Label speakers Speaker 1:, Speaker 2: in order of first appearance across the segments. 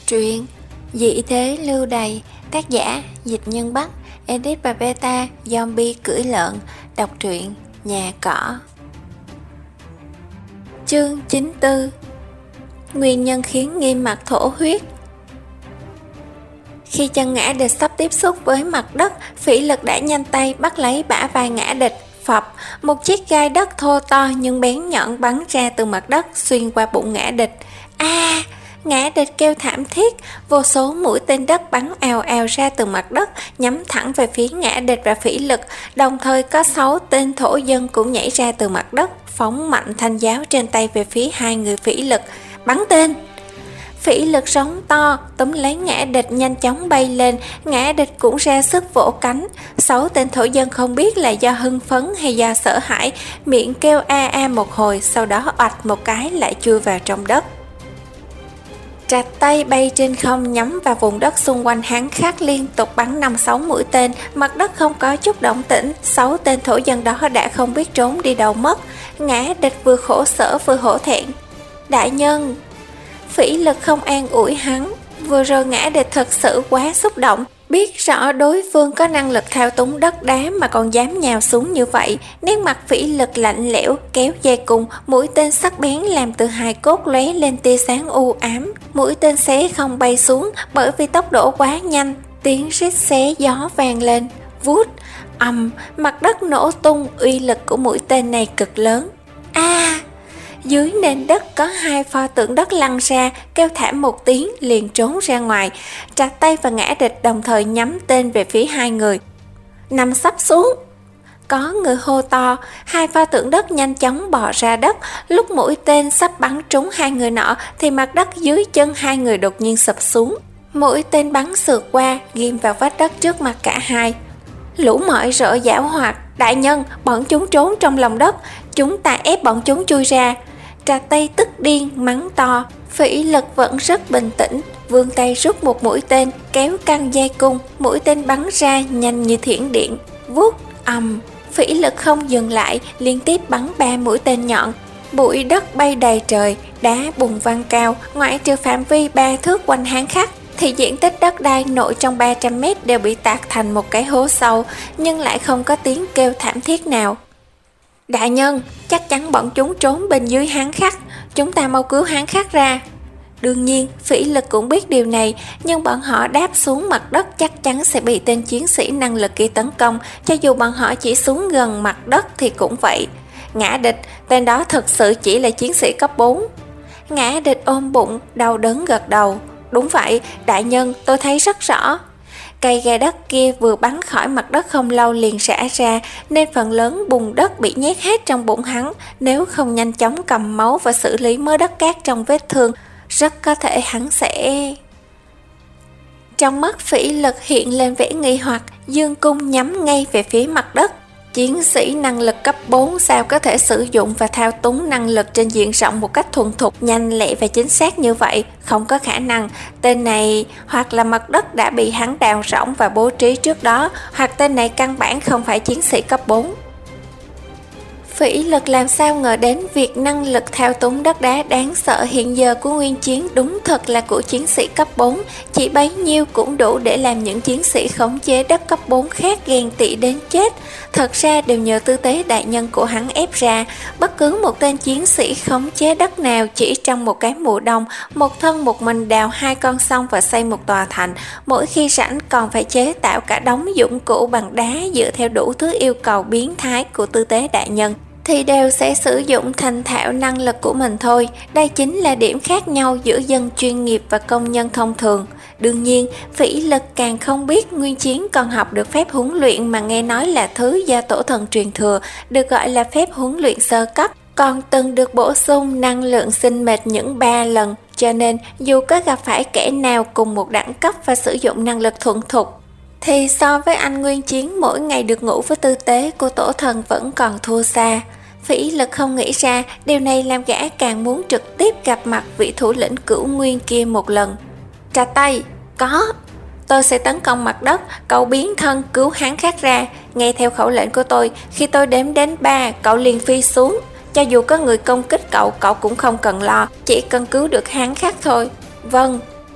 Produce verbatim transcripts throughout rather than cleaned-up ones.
Speaker 1: Truyện Dị thế lưu đày, tác giả Dịch Nhân Bắc, edit và beta Zombie cưỡi lợn. Đọc truyện Nhà Cỏ. Chương chín mươi tư. Nguyên nhân khiến Nghiêm Mặc thổ huyết. Khi chân Ngã Địch sắp tiếp xúc với mặt đất, Phỉ Lực đã nhanh tay bắt lấy bả vai Ngã Địch. Phập, một chiếc gai đất thô to nhưng bén nhọn bắn ra từ mặt đất xuyên qua bụng Ngã Địch. A! À, Ngã Địch kêu thảm thiết, vô số mũi tên đất bắn ào ào ra từ mặt đất, nhắm thẳng về phía Ngã Địch và Phỉ Lực, đồng thời có sáu tên thổ dân cũng nhảy ra từ mặt đất, phóng mạnh thanh giáo trên tay về phía hai người Phỉ Lực. Bắn tên! Phỉ Lực sống to, túm lấy Ngã Địch nhanh chóng bay lên, Ngã Địch cũng ra sức vỗ cánh. Sáu tên thổ dân không biết là do hưng phấn hay do sợ hãi, miệng kêu a a một hồi, sau đó oạch một cái lại chui vào trong đất. Trạch tay bay trên không nhắm vào vùng đất xung quanh hắn khắc liên tục bắn năm sáu mũi tên, mặt đất không có chút động tĩnh, sáu tên thổ dân đó đã không biết trốn đi đâu mất. Ngã Địch vừa khổ sở vừa hổ thẹn. Đại nhân! Phỉ Lực không an ủi hắn, vừa rồi Ngã Địch thật sự quá xúc động, biết rõ đối phương có năng lực thao túng đất đá mà còn dám nhào xuống như vậy. Nét mặt Phỉ Lực lạnh lẽo, kéo dây cùng, mũi tên sắc bén làm từ hài cốt lóe lên tia sáng u ám. Mũi tên xé không bay xuống bởi vì tốc độ quá nhanh, tiếng rít xé gió vang lên. Vút, ầm, mặt đất nổ tung, uy lực của mũi tên này cực lớn. A! À, dưới nền đất có hai pho tượng đất lăn ra, kêu thảm một tiếng liền trốn ra ngoài. Trạch tay và Ngã Địch đồng thời nhắm tên về phía hai người. Nằm sắp xuống! Có người hô to, hai pho tượng đất nhanh chóng bò ra đất. Lúc mũi tên sắp bắn trúng hai người nọ thì mặt đất dưới chân hai người đột nhiên sụp xuống. Mũi tên bắn sượt qua, ghim vào vách đất trước mặt cả hai. Lũ mọi rợ giảo hoạt, đại nhân, bọn chúng trốn trong lòng đất, chúng ta ép bọn chúng chui ra. Trà tay tức điên mắng to. Phỉ Lực vẫn rất bình tĩnh, vươn tay rút một mũi tên, kéo căng dây cung, mũi tên bắn ra nhanh như thiểm điện. Vút, ầm, Phỉ Lực không dừng lại, liên tiếp bắn ba mũi tên nhọn. Bụi đất bay đầy trời, đá bùng văng cao, ngoại trừ phạm vi ba thước quanh hán khắc thì diện tích đất đai nội trong ba trăm mét đều bị tạc thành một cái hố sâu, nhưng lại không có tiếng kêu thảm thiết nào. Đại nhân, chắc chắn bọn chúng trốn bên dưới hán khắc, chúng ta mau cứu hán khắc ra. Đương nhiên, Phỉ Lực cũng biết điều này, nhưng bọn họ đáp xuống mặt đất chắc chắn sẽ bị tên chiến sĩ năng lực kia tấn công, cho dù bọn họ chỉ xuống gần mặt đất thì cũng vậy. Ngã Địch, tên đó thực sự chỉ là chiến sĩ cấp bốn. Ngã Địch ôm bụng, đau đớn gật đầu. Đúng vậy, đại nhân, tôi thấy rất rõ. Cây gai đất kia vừa bắn khỏi mặt đất không lâu liền xả ra, nên phần lớn bùn đất bị nhét hết trong bụng hắn. Nếu không nhanh chóng cầm máu và xử lý mớ đất cát trong vết thương, rất có thể hắn sẽ... Trong mắt Phỉ Lực hiện lên vẻ nghi hoặc, dương cung nhắm ngay về phía mặt đất. Chiến sĩ năng lực cấp bốn sao có thể sử dụng và thao túng năng lực trên diện rộng một cách thuần thục, nhanh lẹ và chính xác như vậy? Không có khả năng. Tên này hoặc là mặt đất đã bị hắn đào rỗng và bố trí trước đó, hoặc tên này căn bản không phải chiến sĩ cấp bốn. Phỉ Lực làm sao ngờ đến việc năng lực thao túng đất đá đáng sợ hiện giờ của Nguyên Chiến đúng thật là của chiến sĩ cấp bốn, chỉ bấy nhiêu cũng đủ để làm những chiến sĩ khống chế đất cấp bốn khác ghen tị đến chết. Thật ra đều nhờ tư tế đại nhân của hắn ép ra, bất cứ một tên chiến sĩ khống chế đất nào chỉ trong một cái mùa đông, một thân một mình đào hai con sông và xây một tòa thành, mỗi khi rảnh còn phải chế tạo cả đống dụng cụ bằng đá dựa theo đủ thứ yêu cầu biến thái của tư tế đại nhân, thì đều sẽ sử dụng thành thạo năng lực của mình thôi. Đây chính là điểm khác nhau giữa dân chuyên nghiệp và công nhân thông thường. Đương nhiên, Phỉ Lực càng không biết Nguyên Chiến còn học được phép huấn luyện mà nghe nói là thứ do tổ thần truyền thừa, được gọi là phép huấn luyện sơ cấp, còn từng được bổ sung năng lượng sinh mệnh những ba lần, cho nên dù có gặp phải kẻ nào cùng một đẳng cấp và sử dụng năng lực thuần thục, thì so với anh Nguyên Chiến mỗi ngày được ngủ với tư tế của tổ thần vẫn còn thua xa. Phỉ Lực không nghĩ ra, điều này làm gã càng muốn trực tiếp gặp mặt vị thủ lĩnh Cửu Nguyên kia một lần. Trà tay, có. Tôi sẽ tấn công mặt đất, cậu biến thân cứu hán khắc ra. Nghe theo khẩu lệnh của tôi, khi tôi đếm đến ba, cậu liền phi xuống. Cho dù có người công kích cậu, cậu cũng không cần lo, chỉ cần cứu được hán khắc thôi. Vâng.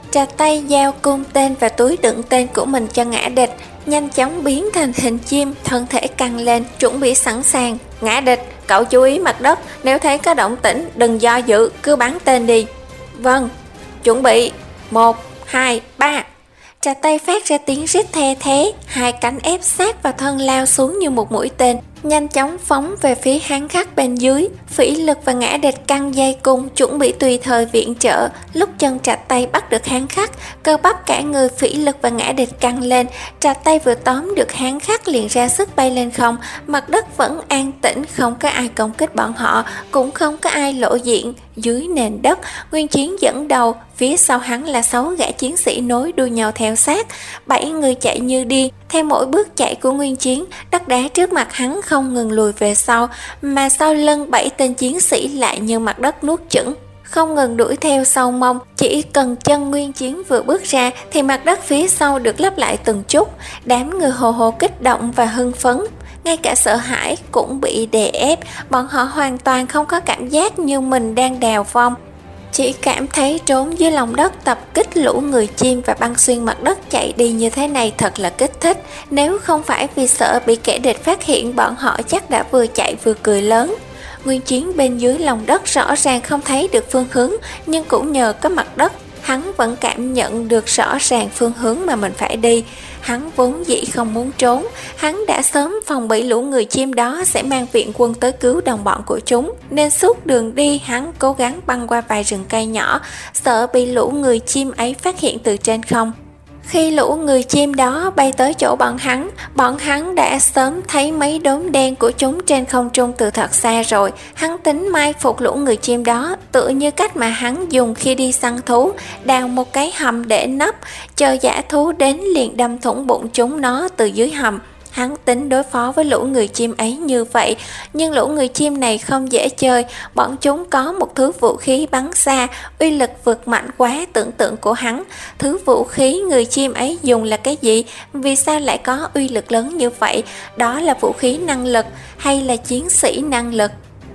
Speaker 1: Trà tay giao cung tên và túi đựng tên của mình cho ngã địch, nhanh chóng biến thành hình chim, thân thể căng lên, chuẩn bị sẵn sàng. Ngã địch, cậu chú ý mặt đất, nếu thấy có động tĩnh, đừng do dự, cứ bắn tên đi. Vâng, chuẩn bị, một, hai, ba. Trà tay phát ra tiếng rít the thế, hai cánh ép sát vào thân lao xuống như một mũi tên, nhanh chóng phóng về phía Hán Khắc bên dưới. Phỉ Lực và Ngã Địch căng dây cung, chuẩn bị tùy thời viện trợ. Lúc chân Trạch tay bắt được Hán Khắc, cơ bắp cả người Phỉ Lực và Ngã Địch căng lên. Trạch tay vừa tóm được Hán Khắc liền ra sức bay lên không. Mặt đất vẫn an tĩnh, không có ai công kích bọn họ, cũng không có ai lộ diện. Dưới nền đất, Nguyên Chiến dẫn đầu, phía sau hắn là sáu gã chiến sĩ nối đuôi nhau theo sát. Bảy người chạy như điên, theo mỗi bước chạy của Nguyên Chiến, đất đá trước mặt hắn không ngừng lùi về sau, mà sau lưng bảy tên chiến sĩ lại như mặt đất nuốt chửng, không ngừng đuổi theo sau mông. Chỉ cần chân Nguyên Chiến vừa bước ra thì mặt đất phía sau được lấp lại từng chút. Đám người hồ hồ kích động và hưng phấn, ngay cả sợ hãi cũng bị đè ép. Bọn họ hoàn toàn không có cảm giác như mình đang đào vong, chỉ cảm thấy trốn dưới lòng đất tập kích lũ người chim và băng xuyên mặt đất chạy đi như thế này thật là kích thích. Nếu không phải vì sợ bị kẻ địch phát hiện, bọn họ chắc đã vừa chạy vừa cười lớn. Nguyên Chiến bên dưới lòng đất rõ ràng không thấy được phương hướng, nhưng cũng nhờ có mặt đất, hắn vẫn cảm nhận được rõ ràng phương hướng mà mình phải đi. Hắn vốn dĩ không muốn trốn, hắn đã sớm phòng bị lũ người chim đó sẽ mang viện quân tới cứu đồng bọn của chúng, nên suốt đường đi hắn cố gắng băng qua vài rừng cây nhỏ, sợ bị lũ người chim ấy phát hiện từ trên không. Khi lũ người chim đó bay tới chỗ bọn hắn, bọn hắn đã sớm thấy mấy đốm đen của chúng trên không trung từ thật xa rồi. Hắn tính mai phục lũ người chim đó, tựa như cách mà hắn dùng khi đi săn thú, đào một cái hầm để nấp, chờ dã thú đến liền đâm thủng bụng chúng nó từ dưới hầm. Hắn tính đối phó với lũ người chim ấy như vậy, nhưng lũ người chim này không dễ chơi. Bọn chúng có một thứ vũ khí bắn xa, uy lực vượt mạnh quá tưởng tượng của hắn. Thứ vũ khí người chim ấy dùng là cái gì? Vì sao lại có uy lực lớn như vậy? Đó là vũ khí năng lực hay là chiến sĩ năng lực?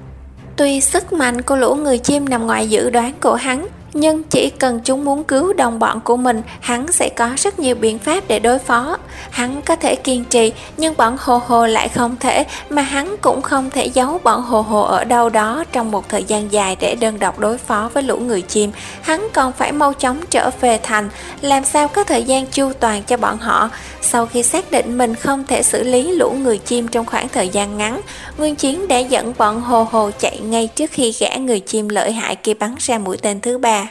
Speaker 1: Tuy sức mạnh của lũ người chim nằm ngoài dự đoán của hắn, nhưng chỉ cần chúng muốn cứu đồng bọn của mình, hắn sẽ có rất nhiều biện pháp để đối phó. Hắn có thể kiên trì, nhưng bọn hồ hồ lại không thể, mà hắn cũng không thể giấu bọn hồ hồ ở đâu đó trong một thời gian dài để đơn độc đối phó với lũ người chim. Hắn còn phải mau chóng trở về thành, làm sao có thời gian chu toàn cho bọn họ. Sau khi xác định mình không thể xử lý lũ người chim trong khoảng thời gian ngắn, Nguyên Chiến đã dẫn bọn hồ hồ chạy ngay trước khi gã người chim lợi hại kia bắn ra mũi tên thứ ba.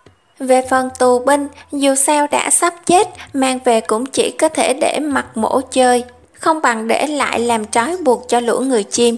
Speaker 1: Về phần tù binh, dù sao đã sắp chết, mang về cũng chỉ có thể để mặc mổ chơi, không bằng để lại làm trói buộc cho lũ người chim.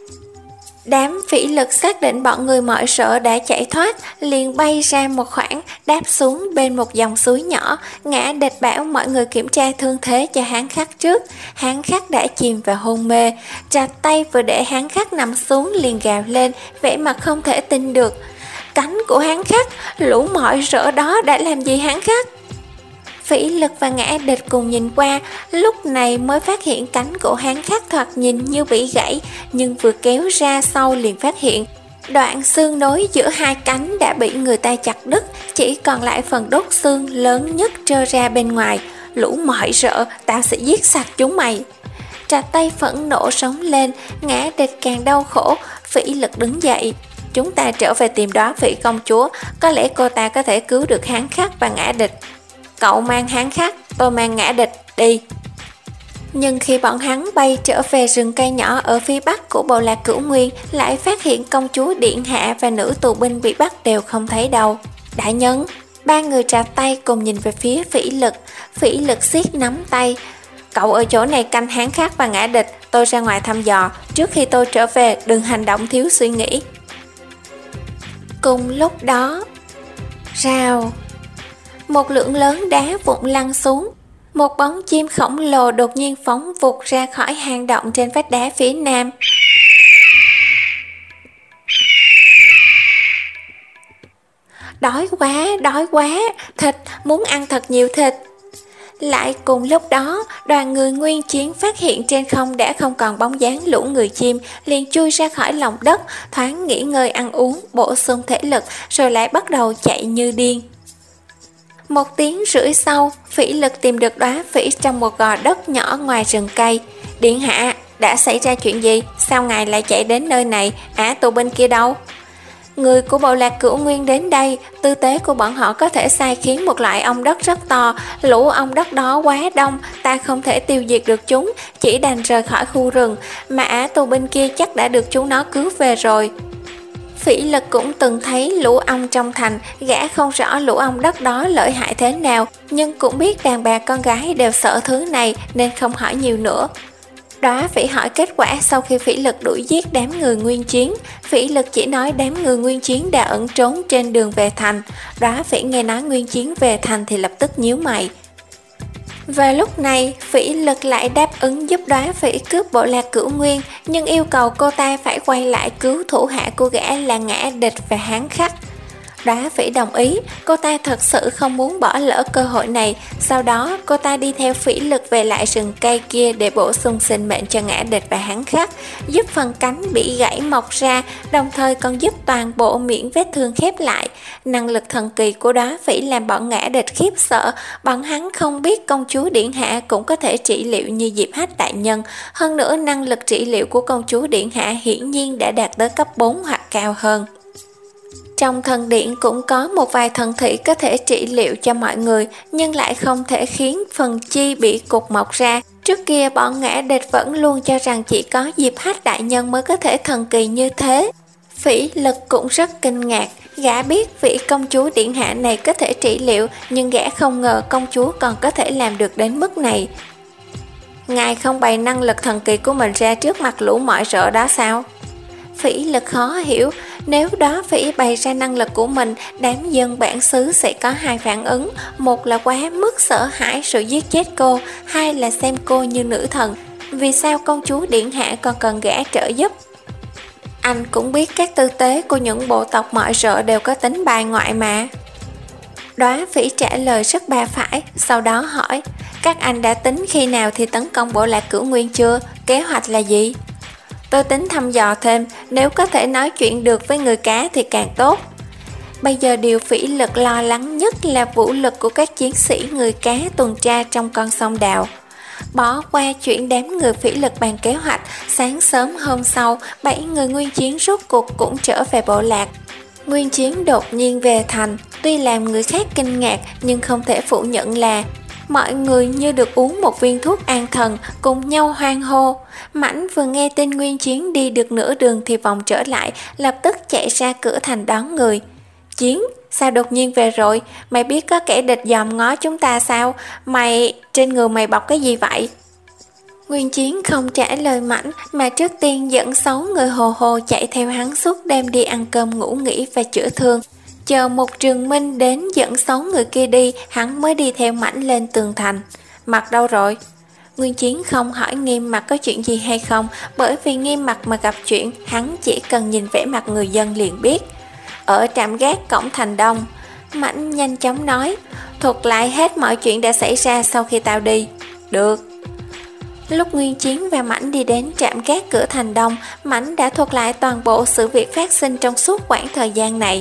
Speaker 1: Đám Phỉ Lực xác định bọn người mọi sợ đã chạy thoát, liền bay ra một khoảng, đáp xuống bên một dòng suối nhỏ. Ngã Địch bảo mọi người kiểm tra thương thế cho Hán Khắc trước. Hán Khắc đã chìm vào hôn mê. Trạch tay vừa để Hán Khắc nằm xuống liền gào lên, vẻ mặt không thể tin được. Cánh của Hán Khắc, lũ mọi rỡ đó đã làm gì Hán Khắc? Phỉ Lực và Ngã Địch cùng nhìn qua, lúc này mới phát hiện cánh của Hán Khắc thoạt nhìn như bị gãy, nhưng vừa kéo ra sau liền phát hiện đoạn xương nối giữa hai cánh đã bị người ta chặt đứt, chỉ còn lại phần đốt xương lớn nhất trơ ra bên ngoài. Lũ mọi rỡ, tao sẽ giết sạch chúng mày. Trạch tay phẫn nộ sống lên, Ngã Địch càng đau khổ. Phỉ Lực đứng dậy. Chúng ta trở về tìm đó Phỉ công chúa, có lẽ cô ta có thể cứu được Hán Khắc và Ngã Địch. Cậu mang Hán Khắc, tôi mang Ngã Địch, đi. Nhưng khi bọn hắn bay trở về rừng cây nhỏ ở phía bắc của Bộ Lạc Cửu Nguyên, lại phát hiện công chúa điện hạ và nữ tù binh bị bắt đều không thấy đâu. Đại nhân, ba người Trạch tay cùng nhìn về phía Phỉ Lực. Phỉ Lực siết nắm tay. Cậu ở chỗ này canh Hán Khắc và Ngã Địch, tôi ra ngoài thăm dò. Trước khi tôi trở về, đừng hành động thiếu suy nghĩ. Cùng lúc đó, rào, một lượng lớn đá vụn lăn xuống. Một bóng chim khổng lồ đột nhiên phóng vụt ra khỏi hang động trên vách đá phía nam. Đói quá, đói quá, thịt, muốn ăn thật nhiều thịt. Lại cùng lúc đó, đoàn người Nguyên Chiến phát hiện trên không đã không còn bóng dáng lũ người chim, liền chui ra khỏi lòng đất, thoáng nghỉ ngơi ăn uống, bổ sung thể lực, rồi lại bắt đầu chạy như điên. Một tiếng rưỡi sau, Phỉ Lực tìm được đóa phỉ trong một gò đất nhỏ ngoài rừng cây. Điện hạ, đã xảy ra chuyện gì? Sao ngài lại chạy đến nơi này? Ả tù binh kia đâu? Người của bộ lạc Cửu Nguyên đến đây, tư tế của bọn họ có thể sai khiến một loại ong đất rất to. Lũ ong đất đó quá đông, ta không thể tiêu diệt được chúng, chỉ đành rời khỏi khu rừng. Mà Ả tù binh kia chắc đã được chúng nó cứu về rồi. Phỉ Lực cũng từng thấy lũ ong trong thành, gã không rõ lũ ong đất đó lợi hại thế nào, nhưng cũng biết đàn bà con gái đều sợ thứ này nên không hỏi nhiều nữa. Đóa Phỉ hỏi kết quả sau khi Phỉ Lực đuổi giết đám người Nguyên Chiến. Phỉ Lực chỉ nói đám người Nguyên Chiến đã ẩn trốn trên đường về thành. Đóa Phỉ nghe nói Nguyên Chiến về thành thì lập tức nhíu mày. Và lúc này, Phỉ Lực lại đáp ứng giúp Đóa Phỉ cướp bộ lạc Cửu Nguyên, nhưng yêu cầu cô ta phải quay lại cứu thủ hạ của gã là Ngã Địch và Hán Khắc. Đóa Phỉ đồng ý, cô ta thật sự không muốn bỏ lỡ cơ hội này. Sau đó, cô ta đi theo Phỉ Lực về lại rừng cây kia để bổ sung sinh mệnh cho Ngã Địch và Hán Khắc, giúp phần cánh bị gãy mọc ra, đồng thời còn giúp toàn bộ miệng vết thương khép lại. Năng lực thần kỳ của Đóa Phỉ làm bọn Ngã Địch khiếp sợ, bọn hắn không biết công chúa Điện Hạ cũng có thể trị liệu như Diệp Hách đại nhân. Hơn nữa, năng lực trị liệu của công chúa Điện Hạ hiển nhiên đã đạt tới cấp bốn hoặc cao hơn. Trong thần điện cũng có một vài thần thị có thể trị liệu cho mọi người, nhưng lại không thể khiến phần chi bị cục mọc ra. Trước kia bọn Ngã Địch vẫn luôn cho rằng chỉ có Diệp Hách đại nhân mới có thể thần kỳ như thế. Phỉ Lực cũng rất kinh ngạc, gã biết vị công chúa Điện Hạ này có thể trị liệu, nhưng gã không ngờ công chúa còn có thể làm được đến mức này. Ngài không bày năng lực thần kỳ của mình ra trước mặt lũ mọi rợ đó sao? Phỉ Lực khó hiểu, nếu Đóa Phỉ bày ra năng lực của mình, đám dân bản xứ sẽ có hai phản ứng. Một là quá mức sợ hãi sự giết chết cô, hai là xem cô như nữ thần. Vì sao công chúa Điện Hạ còn cần gã trợ giúp? Anh cũng biết các tư tế của những bộ tộc mọi rợ đều có tính bài ngoại mà. Đóa Phỉ trả lời rất ba phải, sau đó hỏi, các anh đã tính khi nào thì tấn công bộ lạc Cửu Nguyên chưa? Kế hoạch là gì? Tôi tính thăm dò thêm, nếu có thể nói chuyện được với người cá thì càng tốt. Bây giờ điều Phỉ Lực lo lắng nhất là vũ lực của các chiến sĩ người cá tuần tra trong con sông Đào. Bỏ qua chuyện đám người Phỉ Lực bàn kế hoạch, sáng sớm hôm sau, bảy người Nguyên Chiến rốt cuộc cũng trở về bộ lạc. Nguyên Chiến đột nhiên về thành, tuy làm người khác kinh ngạc nhưng không thể phủ nhận là mọi người như được uống một viên thuốc an thần, cùng nhau hoan hô. Mãnh vừa nghe tin Nguyên Chiến đi được nửa đường thì vòng trở lại, lập tức chạy ra cửa thành đón người. Chiến, sao đột nhiên về rồi? Mày biết có kẻ địch dòm ngó chúng ta sao? Mày, trên người mày bọc cái gì vậy? Nguyên Chiến không trả lời Mãnh mà trước tiên dẫn sáu người hồ hồ chạy theo hắn suốt đêm đi ăn cơm ngủ nghỉ và chữa thương. Chờ một Trường Minh đến dẫn sáu người kia đi, hắn mới đi theo Mãnh lên tường thành. Mặt đâu rồi? Nguyên Chiến không hỏi Nghiêm Mặt có chuyện gì hay không, bởi vì Nghiêm Mặt mà gặp chuyện, hắn chỉ cần nhìn vẻ mặt người dân liền biết. Ở trạm gác cổng thành đông. Mãnh nhanh chóng nói, thuật lại hết mọi chuyện đã xảy ra sau khi tao đi. Được. Lúc Nguyên Chiến và Mãnh đi đến trạm gác cửa thành đông, Mãnh đã thuật lại toàn bộ sự việc phát sinh trong suốt quãng thời gian này.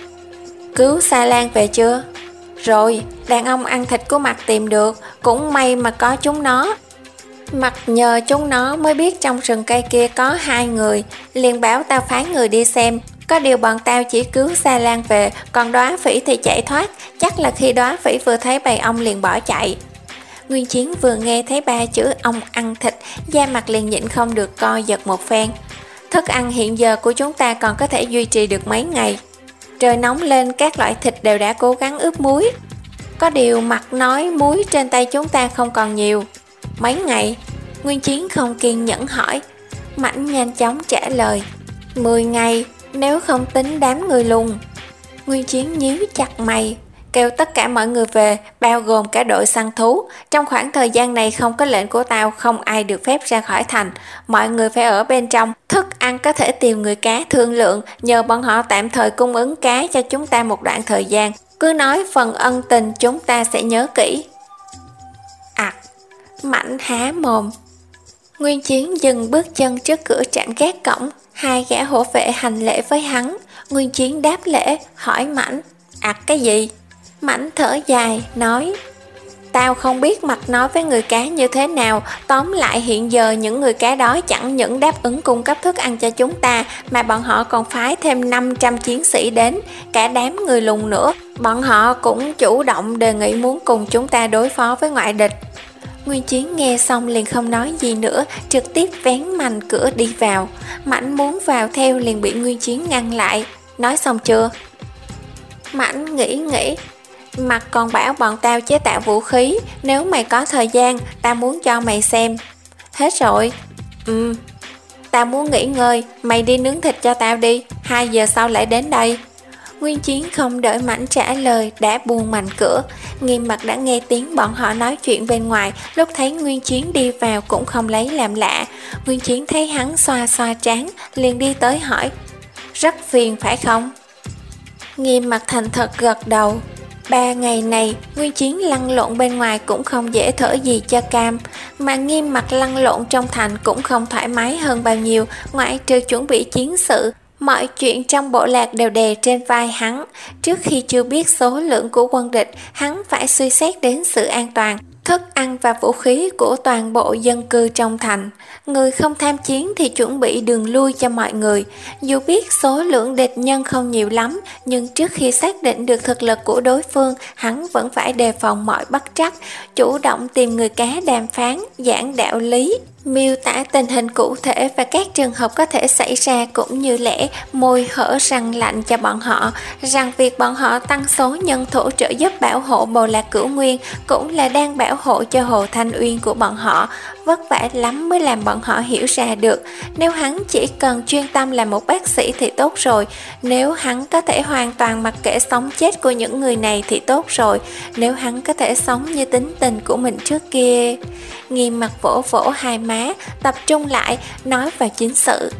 Speaker 1: Cứu Sa Lan về chưa? Rồi, đàn ông ăn thịt của Mặt tìm được, cũng may mà có chúng nó. Mặt nhờ chúng nó mới biết trong rừng cây kia có hai người, liền bảo tao phái người đi xem. Có điều bọn tao chỉ cứu Sa Lan về, còn Đóa Phỉ thì chạy thoát, chắc là khi Đóa Phỉ vừa thấy bầy ong liền bỏ chạy. Nguyên Chiến vừa nghe thấy ba chữ ong ăn thịt, da mặt liền nhịn không được co giật một phen. Thức ăn hiện giờ của chúng ta còn có thể duy trì được mấy ngày. Trời nóng lên, các loại thịt đều đã cố gắng ướp muối. Có điều Mặt nói muối trên tay chúng ta không còn nhiều. Mấy ngày? Nguyên Chiến không kiên nhẫn hỏi. Mãnh nhanh chóng trả lời, mười ngày, nếu không tính đám người lùn. Nguyên Chiến nhíu chặt mày, kêu tất cả mọi người về, bao gồm cả đội săn thú. Trong khoảng thời gian này không có lệnh của tao, không ai được phép ra khỏi thành. Mọi người phải ở bên trong. Thức ăn có thể tìm người cá thương lượng, nhờ bọn họ tạm thời cung ứng cá cho chúng ta một đoạn thời gian. Cứ nói phần ân tình chúng ta sẽ nhớ kỹ. Ảc, Mãnh há mồm. Nguyên Chiến dừng bước chân trước cửa trạm gác cổng, hai gã hổ vệ hành lễ với hắn. Nguyên Chiến đáp lễ, hỏi Mãnh, ạc cái gì? Mãnh thở dài, nói: Tao không biết mặt nói với người cá như thế nào, tóm lại hiện giờ những người cá đó chẳng những đáp ứng cung cấp thức ăn cho chúng ta, mà bọn họ còn phái thêm năm trăm chiến sĩ đến, cả đám người lùn nữa. Bọn họ cũng chủ động đề nghị muốn cùng chúng ta đối phó với ngoại địch. Nguyên Chiến nghe xong liền không nói gì nữa, trực tiếp vén mành cửa đi vào. Mãnh muốn vào theo liền bị Nguyên Chiến ngăn lại. Nói xong chưa? Mãnh nghĩ nghĩ. Mặt còn bảo bọn tao chế tạo vũ khí, nếu mày có thời gian, tao muốn cho mày xem. Hết rồi. Ừ. Tao muốn nghỉ ngơi, mày đi nướng thịt cho tao đi, hai giờ sau lại đến đây. Nguyên Chiến không đợi Mãnh trả lời đã buông mành cửa. Nghiêm Mặt đã nghe tiếng bọn họ nói chuyện bên ngoài, lúc thấy Nguyên Chiến đi vào cũng không lấy làm lạ. Nguyên Chiến thấy hắn xoa xoa trán, liền đi tới hỏi: Rất phiền phải không? Nghiêm Mặt thành thật gật đầu. Ba ngày này, Nguyên Chiến lăn lộn bên ngoài cũng không dễ thở gì cho cam, mà Nghiêm Mặt lăn lộn trong thành cũng không thoải mái hơn bao nhiêu, ngoại trừ chuẩn bị chiến sự. Mọi chuyện trong bộ lạc đều đè trên vai hắn. Trước khi chưa biết số lượng của quân địch, hắn phải suy xét đến sự an toàn, thức ăn và vũ khí của toàn bộ dân cư trong thành. Người không tham chiến thì chuẩn bị đường lui cho mọi người. Dù biết số lượng địch nhân không nhiều lắm, nhưng trước khi xác định được thực lực của đối phương, hắn vẫn phải đề phòng mọi bất trắc, chủ động tìm người cá đàm phán, giảng đạo lý, miêu tả tình hình cụ thể và các trường hợp có thể xảy ra, cũng như lẽ môi hở răng lạnh cho bọn họ, rằng việc bọn họ tăng số nhân thủ trợ giúp bảo hộ bộ lạc Cửu Nguyên cũng là đang bảo hộ cho Hồ Thanh Uyên của bọn họ. Vất vả lắm mới làm bọn họ hiểu ra được. Nếu hắn chỉ cần chuyên tâm làm một bác sĩ thì tốt rồi. Nếu hắn có thể hoàn toàn mặc kệ sống chết của những người này thì tốt rồi. Nếu hắn có thể sống như tính tình của mình trước kia. Nghiêm Mặt vỗ vỗ hai má, tập trung lại, nói vào chính sự.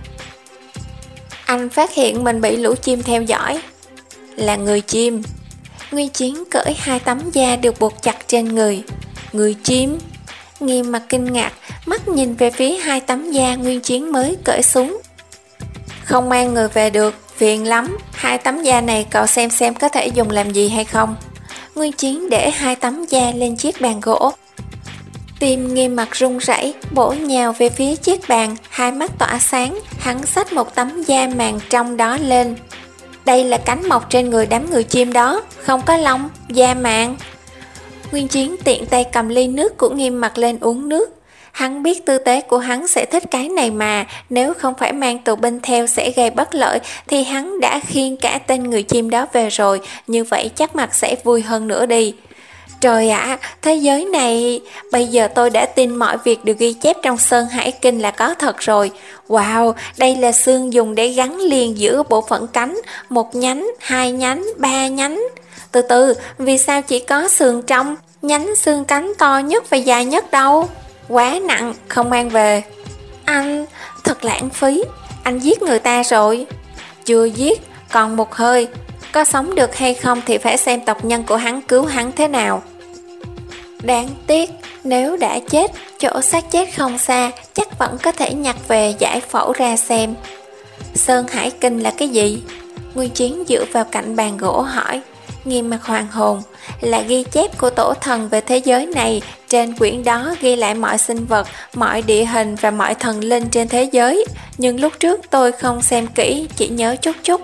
Speaker 1: Anh phát hiện mình bị lũ chim theo dõi. Là người chim. Nguyên Chiến cởi hai tấm da được buộc chặt trên người. Người chim? Nghiêm Mặt kinh ngạc, mắt nhìn về phía hai tấm da Nguyên Chiến mới cởi xuống. Không mang người về được, phiền lắm. Hai tấm da này cậu xem xem có thể dùng làm gì hay không. Nguyên Chiến để hai tấm da lên chiếc bàn gỗ. Tim Nghiêm Mặt run rẩy, bổ nhào về phía chiếc bàn, hai mắt tỏa sáng. Hắn xách một tấm da màng trong đó lên. Đây là cánh mọc trên người đám người chim đó, không có lông, da màng. Nguyên Chiến tiện tay cầm ly nước của Nghiêm Mặt lên uống nước. Hắn biết tư tế của hắn sẽ thích cái này mà, nếu không phải mang tù binh theo sẽ gây bất lợi thì hắn đã khiêng cả tên người chim đó về rồi, như vậy chắc mặt sẽ vui hơn nữa đi. Trời ạ, à, thế giới này, bây giờ tôi đã tin mọi việc được ghi chép trong Sơn Hải Kinh là có thật rồi. Wow, đây là xương dùng để gắn liền giữa bộ phận cánh, một nhánh, hai nhánh, ba nhánh. Từ từ, vì sao chỉ có sườn trong, nhánh xương cánh to nhất và dài nhất đâu? Quá nặng, không mang về. Anh, thật lãng phí, anh giết người ta rồi. Chưa giết, còn một hơi. Có sống được hay không thì phải xem tộc nhân của hắn cứu hắn thế nào. Đáng tiếc, nếu đã chết, chỗ xác chết không xa, chắc vẫn có thể nhặt về giải phẫu ra xem. Sơn Hải Kinh là cái gì? Nguyên Chiến dựa vào cạnh bàn gỗ hỏi. Nghiêm Mặt hoàng hồn, là ghi chép của tổ thần về thế giới này. Trên quyển đó ghi lại mọi sinh vật, mọi địa hình và mọi thần linh trên thế giới. Nhưng lúc trước tôi không xem kỹ, chỉ nhớ chút chút.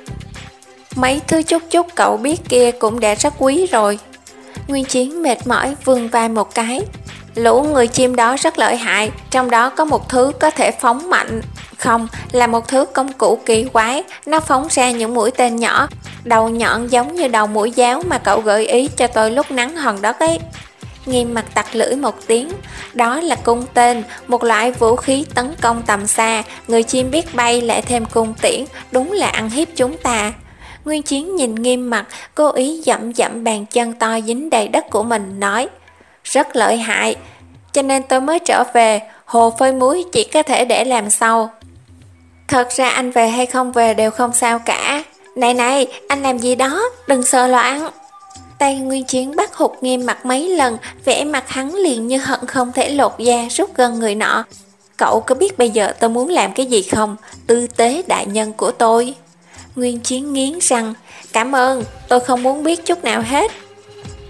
Speaker 1: Mấy thứ chút chút cậu biết kia cũng đã rất quý rồi. Nguyên Chiến mệt mỏi vươn vai một cái. Lũ người chim đó rất lợi hại, trong đó có một thứ có thể phóng mạnh. Không, là một thứ công cụ kỳ quái, nó phóng ra những mũi tên nhỏ, đầu nhọn giống như đầu mũi giáo mà cậu gợi ý cho tôi lúc nắng hòn đất ấy. Nghiêm Mặt tặc lưỡi một tiếng. Đó là cung tên, một loại vũ khí tấn công tầm xa. Người chim biết bay lại thêm cung tiễn, đúng là ăn hiếp chúng ta. Nguyên Chiến nhìn Nghiêm Mặt, cố ý dậm dậm bàn chân to dính đầy đất của mình, nói. Rất lợi hại, cho nên tôi mới trở về, hồ phơi muối chỉ có thể để làm sau. Thật ra anh về hay không về đều không sao cả. Này này, anh làm gì đó, đừng sợ loạn. Tay Nguyên Chiến bắt hụt Nghiêm Mặt mấy lần, vẻ mặt hắn liền như hận không thể lột da rút gần người nọ. Cậu có biết bây giờ tôi muốn làm cái gì không? Tư tế đại nhân của tôi. Nguyên Chiến nghiến răng. Cảm ơn, tôi không muốn biết chút nào hết.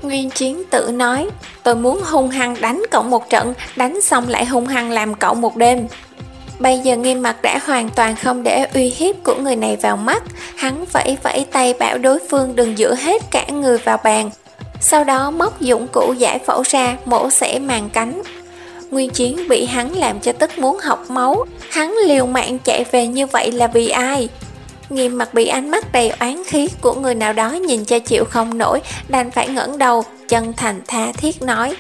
Speaker 1: Nguyên Chiến tự nói, tôi muốn hung hăng đánh cậu một trận, đánh xong lại hung hăng làm cậu một đêm. Bây giờ Nghiêm Mặc đã hoàn toàn không để uy hiếp của người này vào mắt, hắn vẫy vẫy tay bảo đối phương đừng dựa hết cả người vào bàn. Sau đó móc dụng cụ giải phẫu ra, mổ xẻ màng cánh. Nguyên Chiến bị hắn làm cho tức muốn học máu, hắn liều mạng chạy về như vậy là vì ai? Nghiêm Mặc bị ánh mắt đầy oán khí của người nào đó nhìn cho chịu không nổi, đành phải ngẩng đầu, chân thành tha thiết nói: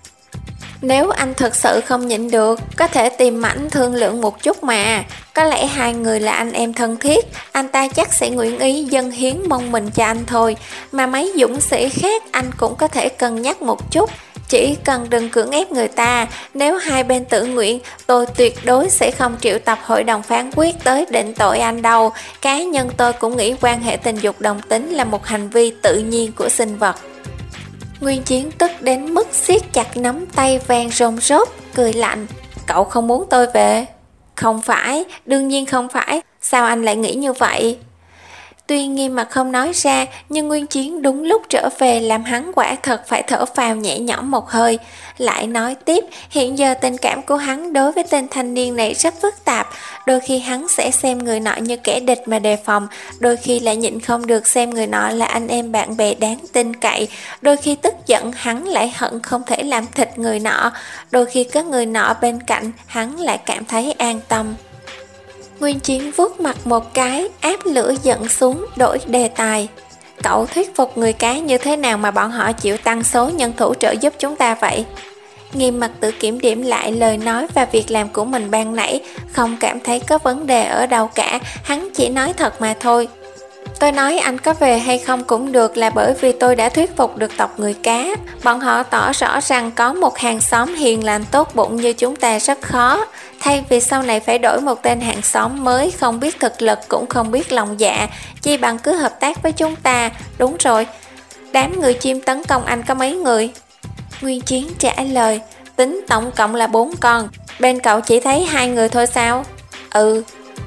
Speaker 1: nếu anh thực sự không nhịn được, có thể tìm Mãnh thương lượng một chút mà. Có lẽ hai người là anh em thân thiết, anh ta chắc sẽ nguyện ý dâng hiến mong mình cho anh thôi. Mà mấy dũng sĩ khác anh cũng có thể cân nhắc một chút, chỉ cần đừng cưỡng ép người ta. Nếu hai bên tự nguyện, tôi tuyệt đối sẽ không triệu tập hội đồng phán quyết tới định tội anh đâu. Cá nhân tôi cũng nghĩ quan hệ tình dục đồng tính là một hành vi tự nhiên của sinh vật. Nguyên Chiến tức đến mức siết chặt nắm tay vang rôm rốp, cười lạnh: cậu không muốn tôi về? Không phải, đương nhiên không phải, sao anh lại nghĩ như vậy? Tuy Nghiêm Mặc không nói ra, nhưng Nguyên Chiến đúng lúc trở về làm hắn quả thật phải thở phào nhẹ nhõm một hơi. Lại nói tiếp, hiện giờ tình cảm của hắn đối với tên thanh niên này rất phức tạp. Đôi khi hắn sẽ xem người nọ như kẻ địch mà đề phòng, đôi khi lại nhịn không được xem người nọ là anh em bạn bè đáng tin cậy. Đôi khi tức giận hắn lại hận không thể làm thịt người nọ. Đôi khi có người nọ bên cạnh, hắn lại cảm thấy an tâm. Nguyên Chiến vuốt mặt một cái, áp lửa giận xuống, đổi đề tài. Cậu thuyết phục người cá như thế nào mà bọn họ chịu tăng số nhân thủ trợ giúp chúng ta vậy? Nghiêm Mặc tự kiểm điểm lại lời nói và việc làm của mình ban nãy, không cảm thấy có vấn đề ở đâu cả, hắn chỉ nói thật mà thôi. Tôi nói anh có về hay không cũng được là bởi vì tôi đã thuyết phục được tộc người cá. Bọn họ tỏ rõ rằng có một hàng xóm hiền lành tốt bụng như chúng ta rất khó. Thay vì sau này phải đổi một tên hàng xóm mới, không biết thực lực cũng không biết lòng dạ, chi bằng cứ hợp tác với chúng ta. Đúng rồi, đám người chim tấn công anh có mấy người? Nguyên Chiến trả lời, tính tổng cộng là bốn con. Bên cậu chỉ thấy hai người thôi sao? Ừ.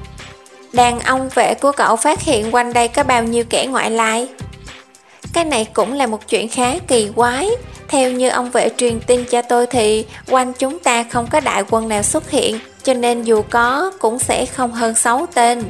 Speaker 1: Đàn ông vệ của cậu phát hiện quanh đây có bao nhiêu kẻ ngoại lai? Cái này cũng là một chuyện khá kỳ quái. Theo như ông vệ truyền tin cho tôi thì quanh chúng ta không có đại quân nào xuất hiện, cho nên dù có cũng sẽ không hơn sáu tên.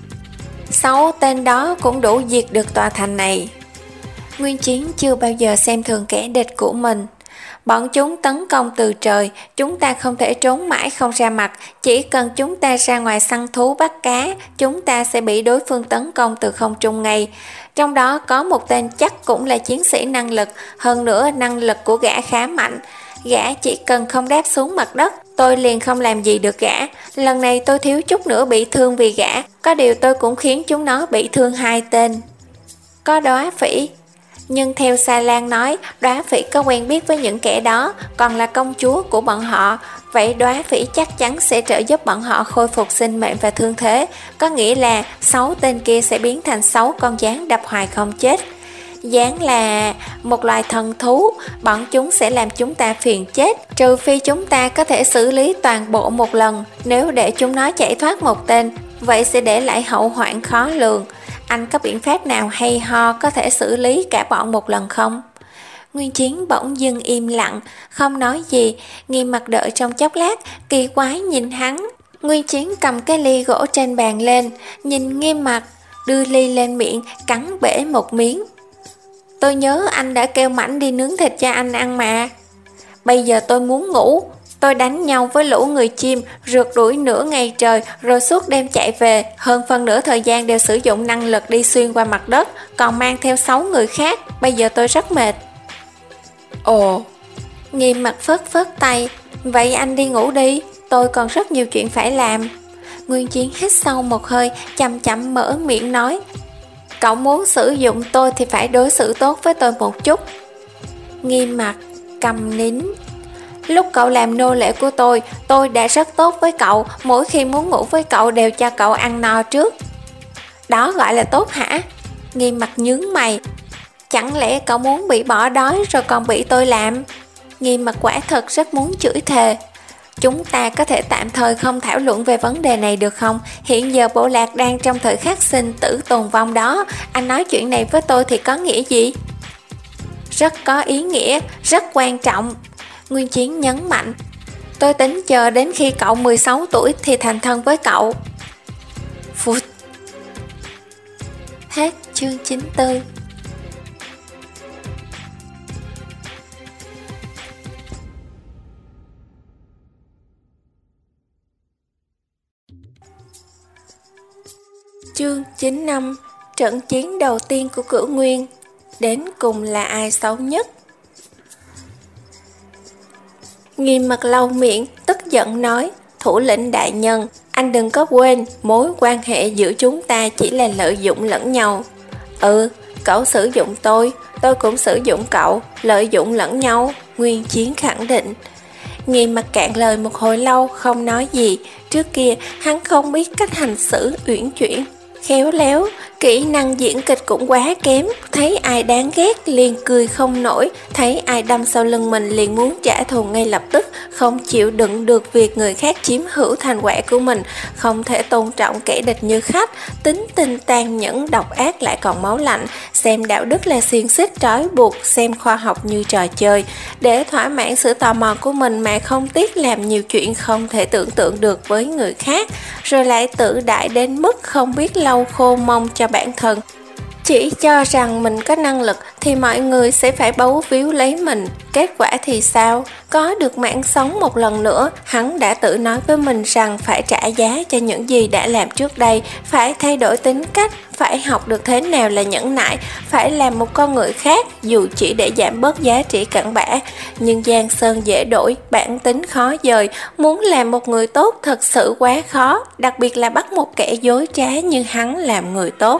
Speaker 1: Sáu tên đó cũng đủ diệt được tòa thành này. Nguyên Chiến chưa bao giờ xem thường kẻ địch của mình. Bọn chúng tấn công từ trời, chúng ta không thể trốn mãi không ra mặt. Chỉ cần chúng ta ra ngoài săn thú bắt cá, chúng ta sẽ bị đối phương tấn công từ không trung ngay. Trong đó có một tên chắc cũng là chiến sĩ năng lực, hơn nữa năng lực của gã khá mạnh. Gã chỉ cần không đáp xuống mặt đất, tôi liền không làm gì được gã. Lần này tôi thiếu chút nữa bị thương vì gã, có điều tôi cũng khiến chúng nó bị thương hai tên. Có Đóa Phỉ. Nhưng theo Sa Lan nói, Đóa Phỉ có quen biết với những kẻ đó, còn là công chúa của bọn họ. Vậy Đóa Phỉ chắc chắn sẽ trợ giúp bọn họ khôi phục sinh mệnh và thương thế. Có nghĩa là sáu tên kia sẽ biến thành sáu con gián đập hoài không chết. Gián là một loài thần thú, bọn chúng sẽ làm chúng ta phiền chết, trừ phi chúng ta có thể xử lý toàn bộ một lần. Nếu để chúng nó chạy thoát một tên, vậy sẽ để lại hậu hoạn khó lường. Anh có biện pháp nào hay ho có thể xử lý cả bọn một lần không? Nguyên Chiến bỗng dưng im lặng, không nói gì. Nghiêm Mặc đợi trong chốc lát, kỳ quái nhìn hắn. Nguyên Chiến cầm cái ly gỗ trên bàn lên, nhìn Nghiêm Mặc, đưa ly lên miệng, cắn bể một miếng. Tôi nhớ anh đã kêu Mãnh đi nướng thịt cho anh ăn mà. Bây giờ tôi muốn ngủ. Tôi đánh nhau với lũ người chim, rượt đuổi nửa ngày trời, rồi suốt đêm chạy về. Hơn phân nửa thời gian đều sử dụng năng lực đi xuyên qua mặt đất, còn mang theo sáu người khác. Bây giờ tôi rất mệt. Ồ. Nghiêm Mặc phớt phớt tay. Vậy anh đi ngủ đi, tôi còn rất nhiều chuyện phải làm. Nguyên Chiến hít sâu một hơi, chậm chậm mở miệng nói. Cậu muốn sử dụng tôi thì phải đối xử tốt với tôi một chút. Nghiêm Mặc câm nín. Lúc cậu làm nô lệ của tôi, tôi đã rất tốt với cậu. Mỗi khi muốn ngủ với cậu đều cho cậu ăn no trước. Đó gọi là tốt hả? Nghiêm Mặc nhướng mày. Chẳng lẽ cậu muốn bị bỏ đói rồi còn bị tôi làm? Nghiêm Mặc quả thật rất muốn chửi thề. Chúng ta có thể tạm thời không thảo luận về vấn đề này được không? Hiện giờ bộ lạc đang trong thời khắc sinh tử tồn vong đó. Anh nói chuyện này với tôi thì có nghĩa gì? Rất có ý nghĩa, rất quan trọng. Nguyên Chiến nhấn mạnh. Tôi tính chờ đến khi cậu mười sáu tuổi thì thành thân với cậu. Phút. Hết chương chín mươi tư. Chương chín mươi lăm. Trận chiến đầu tiên của Cửu Nguyên. Đến cùng là ai xấu nhất? Nghiêm Mặt lau miệng, tức giận nói, thủ lĩnh đại nhân, anh đừng có quên, mối quan hệ giữa chúng ta chỉ là lợi dụng lẫn nhau. Ừ, cậu sử dụng tôi, tôi cũng sử dụng cậu, lợi dụng lẫn nhau, Nguyên Chiến khẳng định. Nghiêm Mặt cạn lời một hồi lâu, không nói gì, trước kia hắn không biết cách hành xử uyển chuyển, khéo léo, kỹ năng diễn kịch cũng quá kém, thấy ai đáng ghét liền cười không nổi, thấy ai đâm sau lưng mình liền muốn trả thù ngay lập tức, không chịu đựng được việc người khác chiếm hữu thành quả của mình, không thể tôn trọng kẻ địch như khách, tính tình tàn nhẫn độc ác lại còn máu lạnh, xem đạo đức là xiềng xích trói buộc, xem khoa học như trò chơi, để thỏa mãn sự tò mò của mình mà không tiếc làm nhiều chuyện không thể tưởng tượng được với người khác, rồi lại tự đại đến mức không biết lau khô mông cho bản thân. Chỉ cho rằng mình có năng lực thì mọi người sẽ phải bấu víu lấy mình. Kết quả thì sao? Có được mạng sống một lần nữa, hắn đã tự nói với mình rằng phải trả giá cho những gì đã làm trước đây, phải thay đổi tính cách, phải học được thế nào là nhẫn nại, phải làm một con người khác dù chỉ để giảm bớt giá trị cặn bã. Nhưng giang sơn dễ đổi, bản tính khó dời, muốn làm một người tốt thật sự quá khó, đặc biệt là bắt một kẻ dối trá như hắn làm người tốt.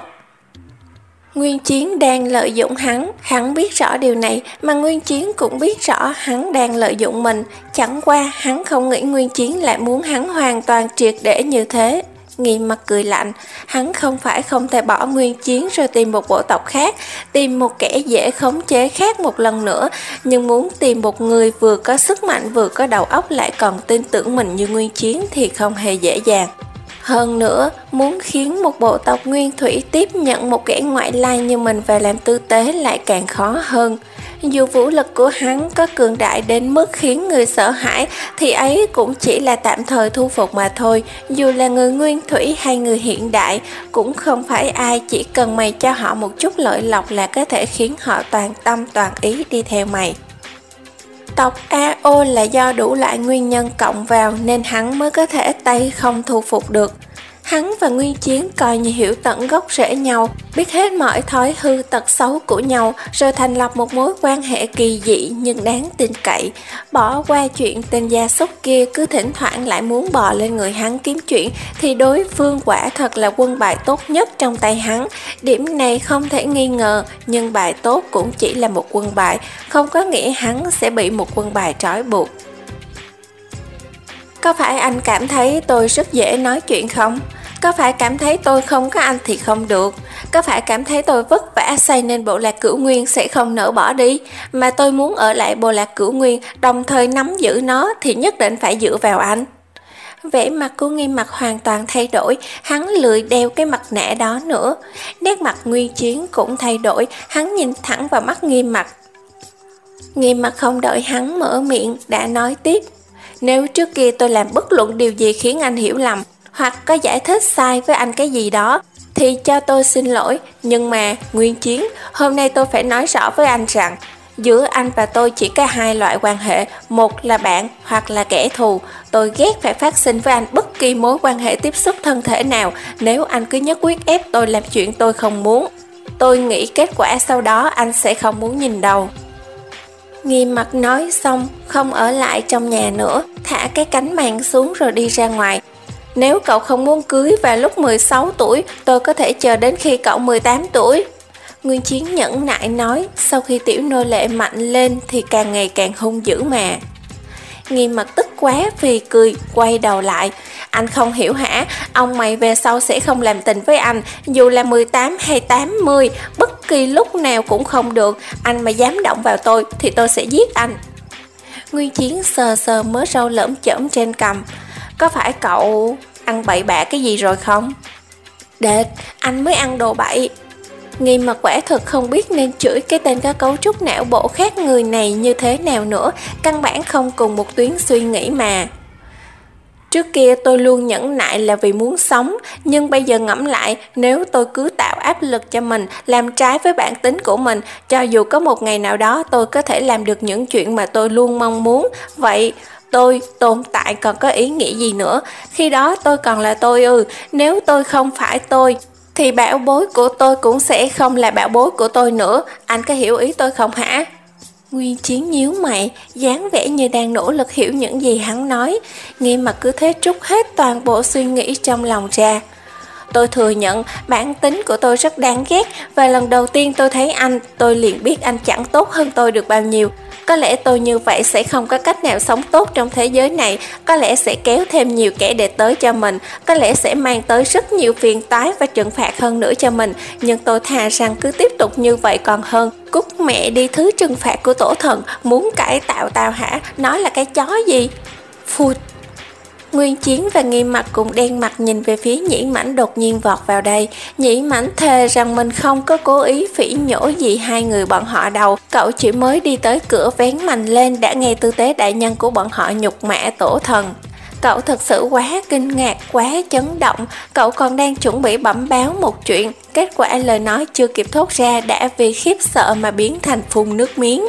Speaker 1: Nguyên Chiến đang lợi dụng hắn, hắn biết rõ điều này, mà Nguyên Chiến cũng biết rõ hắn đang lợi dụng mình, chẳng qua hắn không nghĩ Nguyên Chiến lại muốn hắn hoàn toàn triệt để như thế. Nghiêm Mặt cười lạnh, hắn không phải không thể bỏ Nguyên Chiến rồi tìm một bộ tộc khác, tìm một kẻ dễ khống chế khác một lần nữa, nhưng muốn tìm một người vừa có sức mạnh vừa có đầu óc lại còn tin tưởng mình như Nguyên Chiến thì không hề dễ dàng. Hơn nữa, muốn khiến một bộ tộc Nguyên Thủy tiếp nhận một kẻ ngoại lai như mình về làm tư tế lại càng khó hơn. Dù vũ lực của hắn có cường đại đến mức khiến người sợ hãi, thì ấy cũng chỉ là tạm thời thu phục mà thôi. Dù là người Nguyên Thủy hay người hiện đại, cũng không phải ai chỉ cần mày cho họ một chút lợi lộc là có thể khiến họ toàn tâm toàn ý đi theo mày. Tộc a o là do đủ loại nguyên nhân cộng vào nên hắn mới có thể tay không thu phục được. Hắn và Nguyên Chiến coi như hiểu tận gốc rễ nhau, biết hết mọi thói hư tật xấu của nhau, rồi thành lập một mối quan hệ kỳ dị nhưng đáng tin cậy. Bỏ qua chuyện tên gia súc kia cứ thỉnh thoảng lại muốn bò lên người hắn kiếm chuyện, thì đối phương quả thật là quân bài tốt nhất trong tay hắn. Điểm này không thể nghi ngờ, nhưng bài tốt cũng chỉ là một quân bài, không có nghĩa hắn sẽ bị một quân bài trói buộc. Có phải anh cảm thấy tôi rất dễ nói chuyện không? Có phải cảm thấy tôi không có anh thì không được? Có phải cảm thấy tôi vất vả xây nên bộ lạc Cửu Nguyên sẽ không nỡ bỏ đi? Mà tôi muốn ở lại bộ lạc Cửu Nguyên, đồng thời nắm giữ nó thì nhất định phải dựa vào anh. Vẻ mặt của Nghiêm Mặt hoàn toàn thay đổi, hắn lười đeo cái mặt nạ đó nữa. Nét mặt Nguyên Chiến cũng thay đổi, hắn nhìn thẳng vào mắt Nghiêm Mặt. Nghiêm Mặt không đợi hắn mở miệng, đã nói tiếp. Nếu trước kia tôi làm bất luận điều gì khiến anh hiểu lầm, hoặc có giải thích sai với anh cái gì đó, thì cho tôi xin lỗi. Nhưng mà, Nguyên Chiến, hôm nay tôi phải nói rõ với anh rằng, giữa anh và tôi chỉ có hai loại quan hệ, một là bạn hoặc là kẻ thù. Tôi ghét phải phát sinh với anh bất kỳ mối quan hệ tiếp xúc thân thể nào nếu anh cứ nhất quyết ép tôi làm chuyện tôi không muốn. Tôi nghĩ kết quả sau đó anh sẽ không muốn nhìn đâu. Nghiêm Mặt nói xong, không ở lại trong nhà nữa, thả cái cánh màn xuống rồi đi ra ngoài. Nếu cậu không muốn cưới vào lúc mười sáu tuổi, tôi có thể chờ đến khi cậu mười tám tuổi. Nguyên Chiến nhẫn nại nói, sau khi tiểu nô lệ mạnh lên thì càng ngày càng hung dữ mà. Nghiêm Mặt tức quá vì cười, quay đầu lại. Anh không hiểu hả? Ông mày về sau sẽ không làm tình với anh, dù là mười tám hay tám mươi, bất kỳ lúc nào cũng không được. Anh mà dám động vào tôi thì tôi sẽ giết anh. Nguyên Chiến sờ sờ mớ râu lởm chởm trên cằm. Có phải cậu ăn bậy bạ cái gì rồi không? Đệt, anh mới ăn đồ bậy. Nghiêm Mặt quả thực không biết nên chửi cái tên có cấu trúc não bộ khác người này như thế nào nữa, căn bản không cùng một tuyến suy nghĩ mà. Trước kia tôi luôn nhẫn nại là vì muốn sống, nhưng bây giờ ngẫm lại, nếu tôi cứ tạo áp lực cho mình, làm trái với bản tính của mình, cho dù có một ngày nào đó tôi có thể làm được những chuyện mà tôi luôn mong muốn, vậy tôi tồn tại còn có ý nghĩa gì nữa? Khi đó tôi còn là tôi ư? Nếu tôi không phải tôi, thì bảo bối của tôi cũng sẽ không là bảo bối của tôi nữa. Anh có hiểu ý tôi không hả? Nguyên Chiến nhíu mày, dáng vẻ như đang nỗ lực hiểu những gì hắn nói. Nghiêm Mặt cứ thế trút hết toàn bộ suy nghĩ trong lòng ra. Tôi thừa nhận bản tính của tôi rất đáng ghét, và lần đầu tiên tôi thấy anh, tôi liền biết anh chẳng tốt hơn tôi được bao nhiêu. Có lẽ tôi như vậy sẽ không có cách nào sống tốt trong thế giới này, có lẽ sẽ kéo thêm nhiều kẻ địch tới cho mình, có lẽ sẽ mang tới rất nhiều phiền toái và trừng phạt hơn nữa cho mình, nhưng tôi thà rằng cứ tiếp tục như vậy còn hơn. Cút mẹ đi thứ trừng phạt của tổ thần, muốn cải tạo tao hả? Nói là cái chó gì? Phụt. Nguyên Chiến và Nghiêm Mặt cùng đen mặt nhìn về phía Nhĩ Mãnh đột nhiên vọt vào đây. Nhĩ Mãnh thề rằng mình không có cố ý phỉ nhổ gì hai người bọn họ đâu. Cậu chỉ mới đi tới cửa vén mành lên đã nghe tư tế đại nhân của bọn họ nhục mạ tổ thần. Cậu thật sự quá kinh ngạc, quá chấn động. Cậu còn đang chuẩn bị bẩm báo một chuyện, kết quả lời nói chưa kịp thốt ra đã vì khiếp sợ mà biến thành phun nước miếng.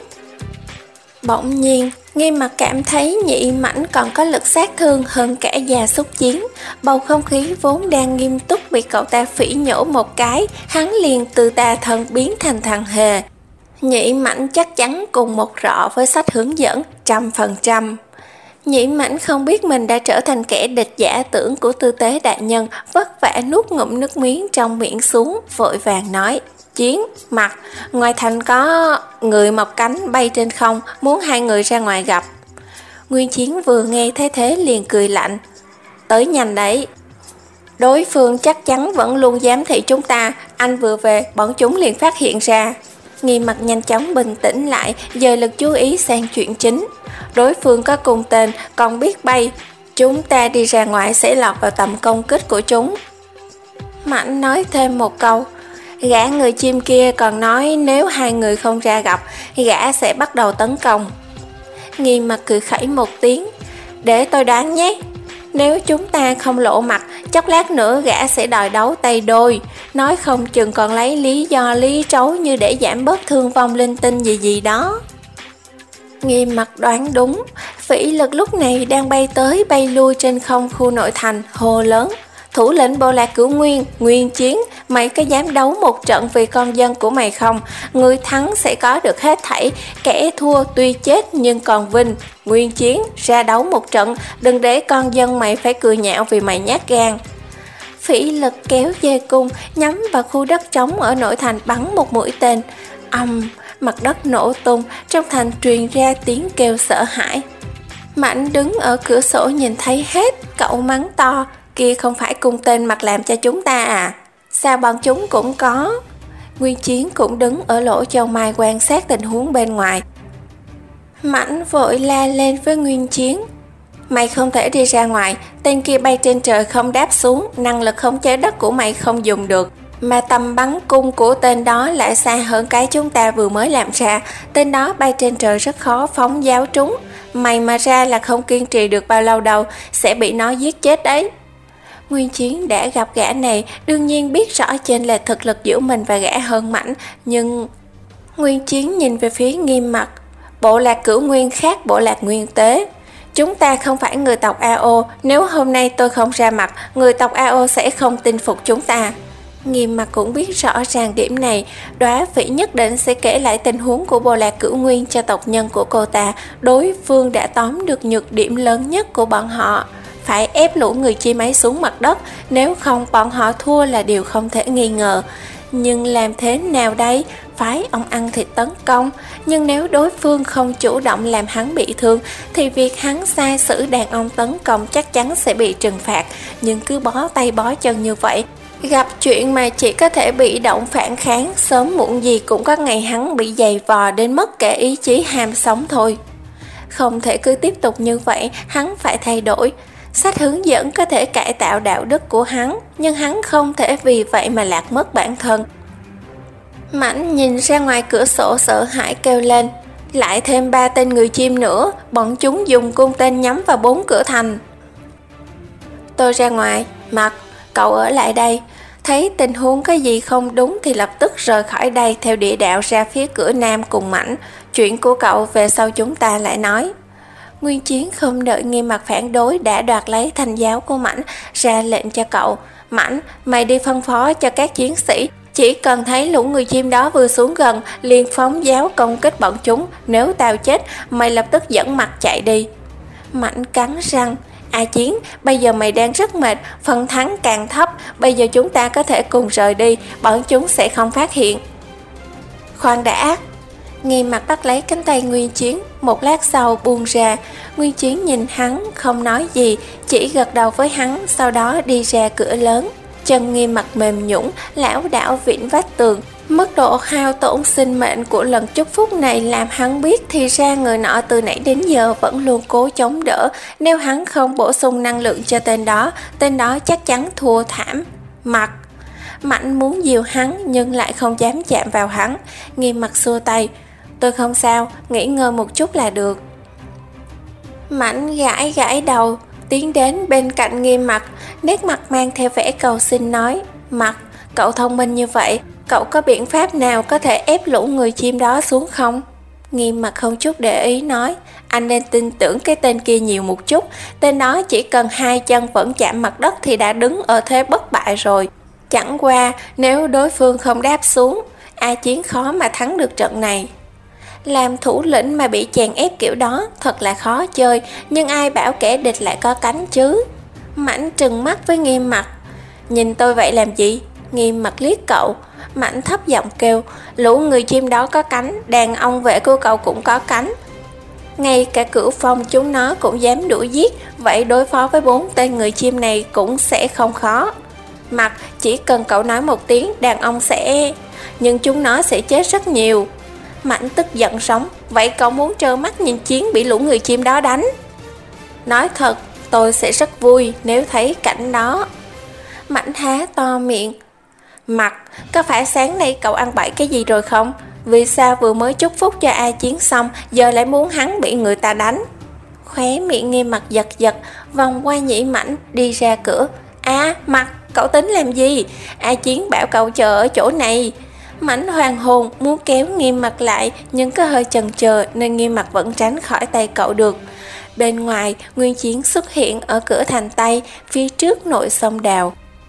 Speaker 1: Bỗng nhiên, Nghiêm Mặt cảm thấy Nhĩ Mãnh còn có lực sát thương hơn cả già xúc chiến. Bầu không khí vốn đang nghiêm túc bị cậu ta phỉ nhổ một cái, hắn liền từ tà thần biến thành thằng hề. Nhĩ Mãnh chắc chắn cùng một rọ với sách hướng dẫn, trăm phần trăm. Nhĩ Mãnh không biết mình đã trở thành kẻ địch giả tưởng của tư tế đại nhân, vất vả nuốt ngụm nước miếng trong miệng xuống, vội vàng nói. Chiến, Mặt, ngoài thành có người mọc cánh bay trên không, muốn hai người ra ngoài gặp. Nguyên Chiến vừa nghe thấy thế liền cười lạnh. Tới nhanh đấy. Đối phương chắc chắn vẫn luôn giám thị chúng ta, anh vừa về, bọn chúng liền phát hiện ra. Nghiêm Mặt nhanh chóng bình tĩnh lại, dời lực chú ý sang chuyện chính. Đối phương có cùng tên, còn biết bay, chúng ta đi ra ngoài sẽ lọt vào tầm công kích của chúng. Mạnh nói thêm một câu. Gã người chim kia còn nói nếu hai người không ra gặp, gã sẽ bắt đầu tấn công. Nghiêm Mặt cười khẩy một tiếng. Để tôi đoán nhé, nếu chúng ta không lộ mặt, chốc lát nữa gã sẽ đòi đấu tay đôi, nói không chừng còn lấy lý do lý trấu như để giảm bớt thương vong linh tinh gì gì đó. Nghiêm Mặt đoán đúng, Phỉ Lực lúc này đang bay tới bay lui trên không khu nội thành, hô lớn. Thủ lĩnh bộ lạc Cửu Nguyên, Nguyên Chiến, mày có dám đấu một trận vì con dân của mày không? Người thắng sẽ có được hết thảy, kẻ thua tuy chết nhưng còn vinh. Nguyên Chiến, ra đấu một trận, đừng để con dân mày phải cười nhạo vì mày nhát gan. Phỉ Lực kéo dây cung, nhắm vào khu đất trống ở nội thành bắn một mũi tên. Ầm, um, mặt đất nổ tung, trong thành truyền ra tiếng kêu sợ hãi. Mạnh đứng ở cửa sổ nhìn thấy hết, cậu mắng to. Kia không phải cung tên mặt làm cho chúng ta à? Sao bọn chúng cũng có? Nguyên Chiến cũng đứng ở lỗ châu mai quan sát tình huống bên ngoài. Mãnh vội la lên với Nguyên Chiến. Mày không thể đi ra ngoài, tên kia bay trên trời không đáp xuống, năng lực khống chế đất của mày không dùng được. Mà tầm bắn cung của tên đó lại xa hơn cái chúng ta vừa mới làm ra. Tên đó bay trên trời rất khó phóng giáo trúng. Mày mà ra là không kiên trì được bao lâu đâu, sẽ bị nó giết chết đấy. Nguyên Chiến đã gặp gã này, đương nhiên biết rõ chênh lệch thực lực giữa mình và gã hơn Mãnh, nhưng... Nguyên Chiến nhìn về phía Nghiêm Mặt. Bộ lạc Cửu Nguyên khác bộ lạc Nguyên Tế. Chúng ta không phải người tộc a o, nếu hôm nay tôi không ra mặt, người tộc a o sẽ không tin phục chúng ta. Nghiêm Mặt cũng biết rõ ràng điểm này, Đóa Phỉ nhất định sẽ kể lại tình huống của bộ lạc Cửu Nguyên cho tộc nhân của cô ta, đối phương đã tóm được nhược điểm lớn nhất của bọn họ. Phải ép lũ người chim ấy xuống mặt đất, nếu không bọn họ thua là điều không thể nghi ngờ. Nhưng làm thế nào đây? Phải ông ăn thịt tấn công, nhưng nếu đối phương không chủ động làm hắn bị thương, thì việc hắn sai sử đàn ông tấn công chắc chắn sẽ bị trừng phạt. Nhưng cứ bó tay bó chân như vậy, gặp chuyện mà chỉ có thể bị động phản kháng, sớm muộn gì cũng có ngày hắn bị giày vò đến mất cả ý chí ham sống thôi. Không thể cứ tiếp tục như vậy, hắn phải thay đổi. Sách hướng dẫn có thể cải tạo đạo đức của hắn, nhưng hắn không thể vì vậy mà lạc mất bản thân. Mãnh nhìn ra ngoài cửa sổ sợ hãi kêu lên, lại thêm ba tên người chim nữa, bọn chúng dùng cung tên nhắm vào bốn cửa thành. Tôi ra ngoài, Mặt, cậu ở lại đây. Thấy tình huống có gì không đúng thì lập tức rời khỏi đây theo địa đạo ra phía cửa nam cùng Mãnh. Chuyện của cậu về sau chúng ta lại nói. Nguyên Chiến không đợi Nghiêm Mặt phản đối đã đoạt lấy thanh giáo của Mãnh, ra lệnh cho cậu. Mãnh, mày đi phân phó cho các chiến sĩ, chỉ cần thấy lũ người chim đó vừa xuống gần, liền phóng giáo công kích bọn chúng. Nếu tao chết, mày lập tức dẫn Mặt chạy đi. Mãnh cắn răng, A Chiến, bây giờ mày đang rất mệt, phần thắng càng thấp, bây giờ chúng ta có thể cùng rời đi, bọn chúng sẽ không phát hiện. Khoan đã. Nghiêm Mặt bắt lấy cánh tay Nguyên Chiến, một lát sau buông ra. Nguyên Chiến nhìn hắn không nói gì, chỉ gật đầu với hắn, sau đó đi ra cửa lớn. Chân Nghiêm Mặt mềm nhũn, lảo đảo vịn vách tường. Mức độ hao tổn sinh mệnh của lần chúc phúc này làm hắn biết thì ra người nọ từ nãy đến giờ vẫn luôn cố chống đỡ. Nếu hắn không bổ sung năng lượng cho tên đó, tên đó chắc chắn thua thảm. Mặt Mạnh muốn dìu hắn nhưng lại không dám chạm vào hắn. Nghiêm Mặt xua tay, tôi không sao, nghỉ ngơi một chút là được. Mạnh gãi gãi đầu, tiến đến bên cạnh Nghiêm Mặt, nét mặt mang theo vẻ cầu xin nói, Mặt, cậu thông minh như vậy, cậu có biện pháp nào có thể ép lũ người chim đó xuống không? Nghiêm Mặt không chút để ý nói, anh nên tin tưởng cái tên kia nhiều một chút, tên đó chỉ cần hai chân vẫn chạm mặt đất thì đã đứng ở thế bất bại rồi. Chẳng qua nếu đối phương không đáp xuống, A Chiến khó mà thắng được trận này. Làm thủ lĩnh mà bị chèn ép kiểu đó thật là khó chơi, nhưng ai bảo kẻ địch lại có cánh chứ? Mãnh trừng mắt với Nghiêm Mặt, nhìn tôi vậy làm gì? Nghiêm Mặt liếc cậu. Mãnh thấp giọng kêu, lũ người chim đó có cánh, đàn ông vệ của cậu cũng có cánh. Ngay cả Cửu Phong chúng nó cũng dám đuổi giết, vậy đối phó với bốn tên người chim này cũng sẽ không khó. Mặt, chỉ cần cậu nói một tiếng, đàn ông sẽ... nhưng chúng nó sẽ chết rất nhiều. Mãnh tức giận sống, vậy cậu muốn trơ mắt nhìn Chiến bị lũ người chim đó đánh? Nói thật, tôi sẽ rất vui nếu thấy cảnh đó. Mãnh há to miệng. Mặt, có phải sáng nay cậu ăn bậy cái gì rồi không? Vì sao vừa mới chúc phúc cho A Chiến xong, giờ lại muốn hắn bị người ta đánh? Khóe miệng Nghiêm Mặt giật giật, vòng qua Nhĩ Mãnh đi ra cửa. À, Mặt, cậu tính làm gì? A Chiến bảo cậu chờ ở chỗ này. Mãnh hoàng hồn muốn kéo Nghiêm Mặt lại, nhưng có hơi chần chờ nên Nghiêm Mặt vẫn tránh khỏi tay cậu được. Bên ngoài, Nguyên Chiến xuất hiện ở cửa thành Tây, phía trước nội sông Đào.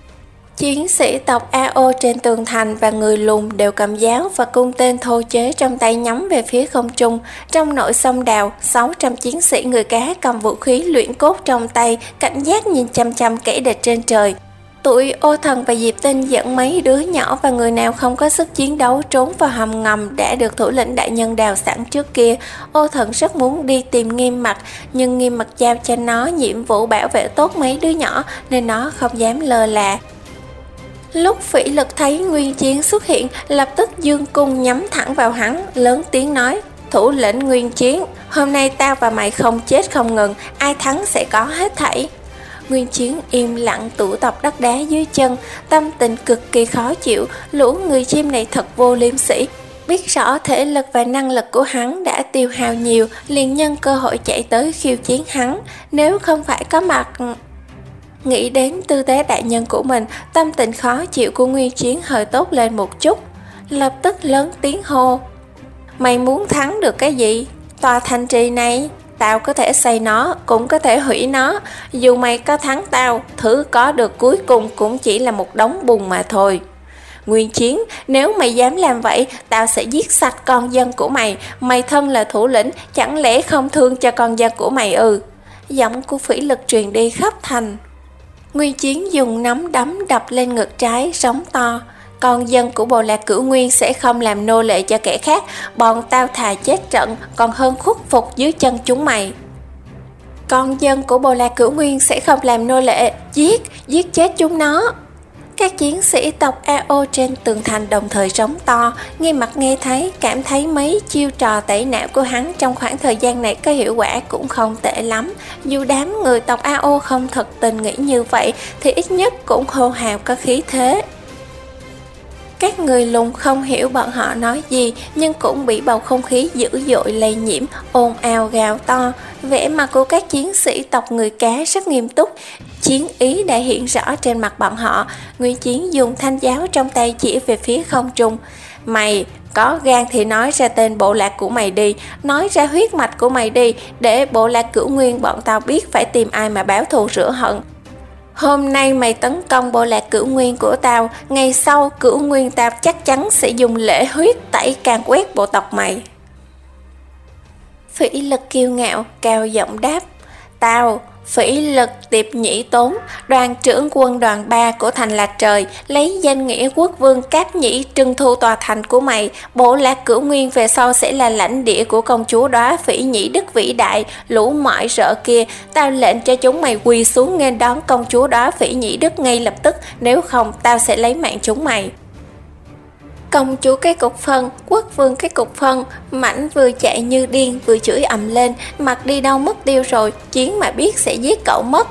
Speaker 1: Chiến sĩ tộc a o trên tường thành và người lùn đều cầm giáo và cung tên thô chế trong tay nhắm về phía không trung. Trong nội sông Đào, sáu trăm chiến sĩ người cá cầm vũ khí luyện cốt trong tay, cảnh giác nhìn chăm chăm kẻ địch trên trời. Tụi Ô Thần và Diệp Tinh dẫn mấy đứa nhỏ và người nào không có sức chiến đấu trốn vào hầm ngầm đã được thủ lĩnh đại nhân đào sẵn trước kia. Ô Thần rất muốn đi tìm Nghiêm Mặt, nhưng Nghiêm Mặt giao cho nó nhiệm vụ bảo vệ tốt mấy đứa nhỏ nên nó không dám lơ là. Lúc Phỉ Lực thấy Nguyên Chiến xuất hiện, lập tức dương cung nhắm thẳng vào hắn, lớn tiếng nói, thủ lĩnh Nguyên Chiến, hôm nay tao và mày không chết không ngừng, ai thắng sẽ có hết thảy. Nguyên Chiến im lặng tụ tập đất đá dưới chân, tâm tình cực kỳ khó chịu, lũ người chim này thật vô liêm sỉ. Biết rõ thể lực và năng lực của hắn đã tiêu hao nhiều, liền nhân cơ hội chạy tới khiêu chiến hắn, nếu không phải có mặt... Nghĩ đến tư thế đại nhân của mình, tâm tình khó chịu của Nguyên Chiến hơi tốt lên một chút, lập tức lớn tiếng hô, mày muốn thắng được cái gì? Tòa thành trì này, tao có thể xây nó, cũng có thể hủy nó, dù mày có thắng tao, thứ có được cuối cùng cũng chỉ là một đống bùn mà thôi. Nguyên Chiến, nếu mày dám làm vậy, tao sẽ giết sạch con dân của mày, mày thân là thủ lĩnh, chẳng lẽ không thương cho con dân của mày ư? Giọng của Phỉ Lực truyền đi khắp thành. Nguyên Chiến dùng nắm đấm đập lên ngực trái, sống to, con dân của Bộ Lạc Cửu Nguyên sẽ không làm nô lệ cho kẻ khác, bọn tao thà chết trận còn hơn khuất phục dưới chân chúng mày. Con dân của Bộ Lạc Cửu Nguyên sẽ không làm nô lệ, giết, giết chết chúng nó. Các chiến sĩ tộc a o trên tường thành đồng thời trống to. Nghiêm Mặt nghe thấy, cảm thấy mấy chiêu trò tẩy não của hắn trong khoảng thời gian này có hiệu quả cũng không tệ lắm. Dù đám người tộc a o không thật tình nghĩ như vậy thì ít nhất cũng hô hào có khí thế. Các người lùn không hiểu bọn họ nói gì, nhưng cũng bị bầu không khí dữ dội lây nhiễm, ồn ào gào to. Vẻ mặt của các chiến sĩ tộc người cá rất nghiêm túc, chiến ý đã hiện rõ trên mặt bọn họ. Nguyên Chiến dùng thanh giáo trong tay chỉ về phía không trung. Mày có gan thì nói ra tên bộ lạc của mày đi, nói ra huyết mạch của mày đi, để bộ lạc Cửu Nguyên bọn tao biết phải tìm ai mà báo thù rửa hận. Hôm nay mày tấn công bộ lạc Cửu Nguyên của tao, ngày sau Cửu Nguyên tao chắc chắn sẽ dùng lễ huyết tẩy càn quét bộ tộc mày. Phỉ Lực kiêu ngạo, cao giọng đáp. Tao, Phỉ Lực Tiệp Nhĩ Tốn, đoàn trưởng quân đoàn ba của thành Lạc Trời, lấy danh nghĩa quốc vương Cáp Nhĩ trưng thu tòa thành của mày. Bộ lạc Cửu Nguyên về sau sẽ là lãnh địa của công chúa Đóa Phỉ Nhĩ Đức vĩ đại. Lũ mọi rợ kia, tao lệnh cho chúng mày quỳ xuống nghênh đón công chúa Đóa Phỉ Nhĩ Đức ngay lập tức, nếu không tao sẽ lấy mạng chúng mày. Công chúa cái cục phân, quốc vương cái cục phân, Mảnh vừa chạy như điên vừa chửi ầm lên, mặt đi đâu mất tiêu rồi, Chiến mà biết sẽ giết cậu mất.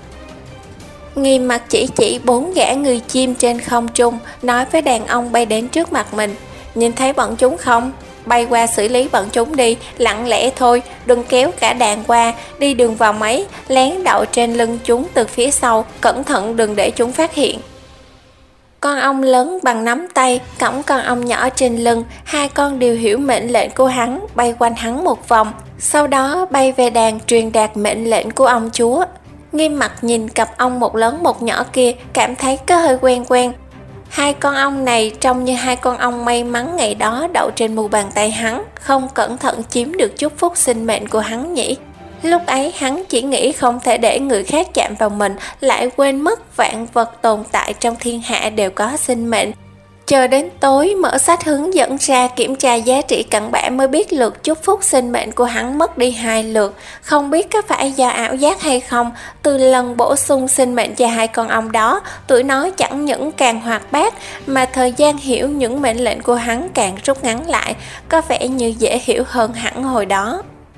Speaker 1: Nghiêm Mặt chỉ chỉ bốn gã người chim trên không trung, nói với đàn ông bay đến trước mặt mình. Nhìn thấy bọn chúng không? Bay qua xử lý bọn chúng đi, lặng lẽ thôi, đừng kéo cả đàn qua, đi đường vòng ấy, lén đậu trên lưng chúng từ phía sau, cẩn thận đừng để chúng phát hiện. Con ong lớn bằng nắm tay, cõng con ong nhỏ trên lưng, hai con đều hiểu mệnh lệnh của hắn, bay quanh hắn một vòng, sau đó bay về đàn truyền đạt mệnh lệnh của ông chúa. Nghiêm Mặt nhìn cặp ong một lớn một nhỏ kia, cảm thấy có hơi quen quen. Hai con ong này trông như hai con ong may mắn ngày đó đậu trên mu bàn tay hắn, không cẩn thận chiếm được chúc phúc sinh mệnh của hắn nhỉ. Lúc ấy hắn chỉ nghĩ không thể để người khác chạm vào mình, lại quên mất vạn vật tồn tại trong thiên hạ đều có sinh mệnh. Chờ đến tối mở sách hướng dẫn ra kiểm tra giá trị cặn bã mới biết lượt chúc phúc sinh mệnh của hắn mất đi hai lượt. Không biết có phải do ảo giác hay không, từ lần bổ sung sinh mệnh cho hai con ong đó, tuổi nó chẳng những càng hoạt bát, mà thời gian hiểu những mệnh lệnh của hắn càng rút ngắn lại, có vẻ như dễ hiểu hơn hẳn hồi đó.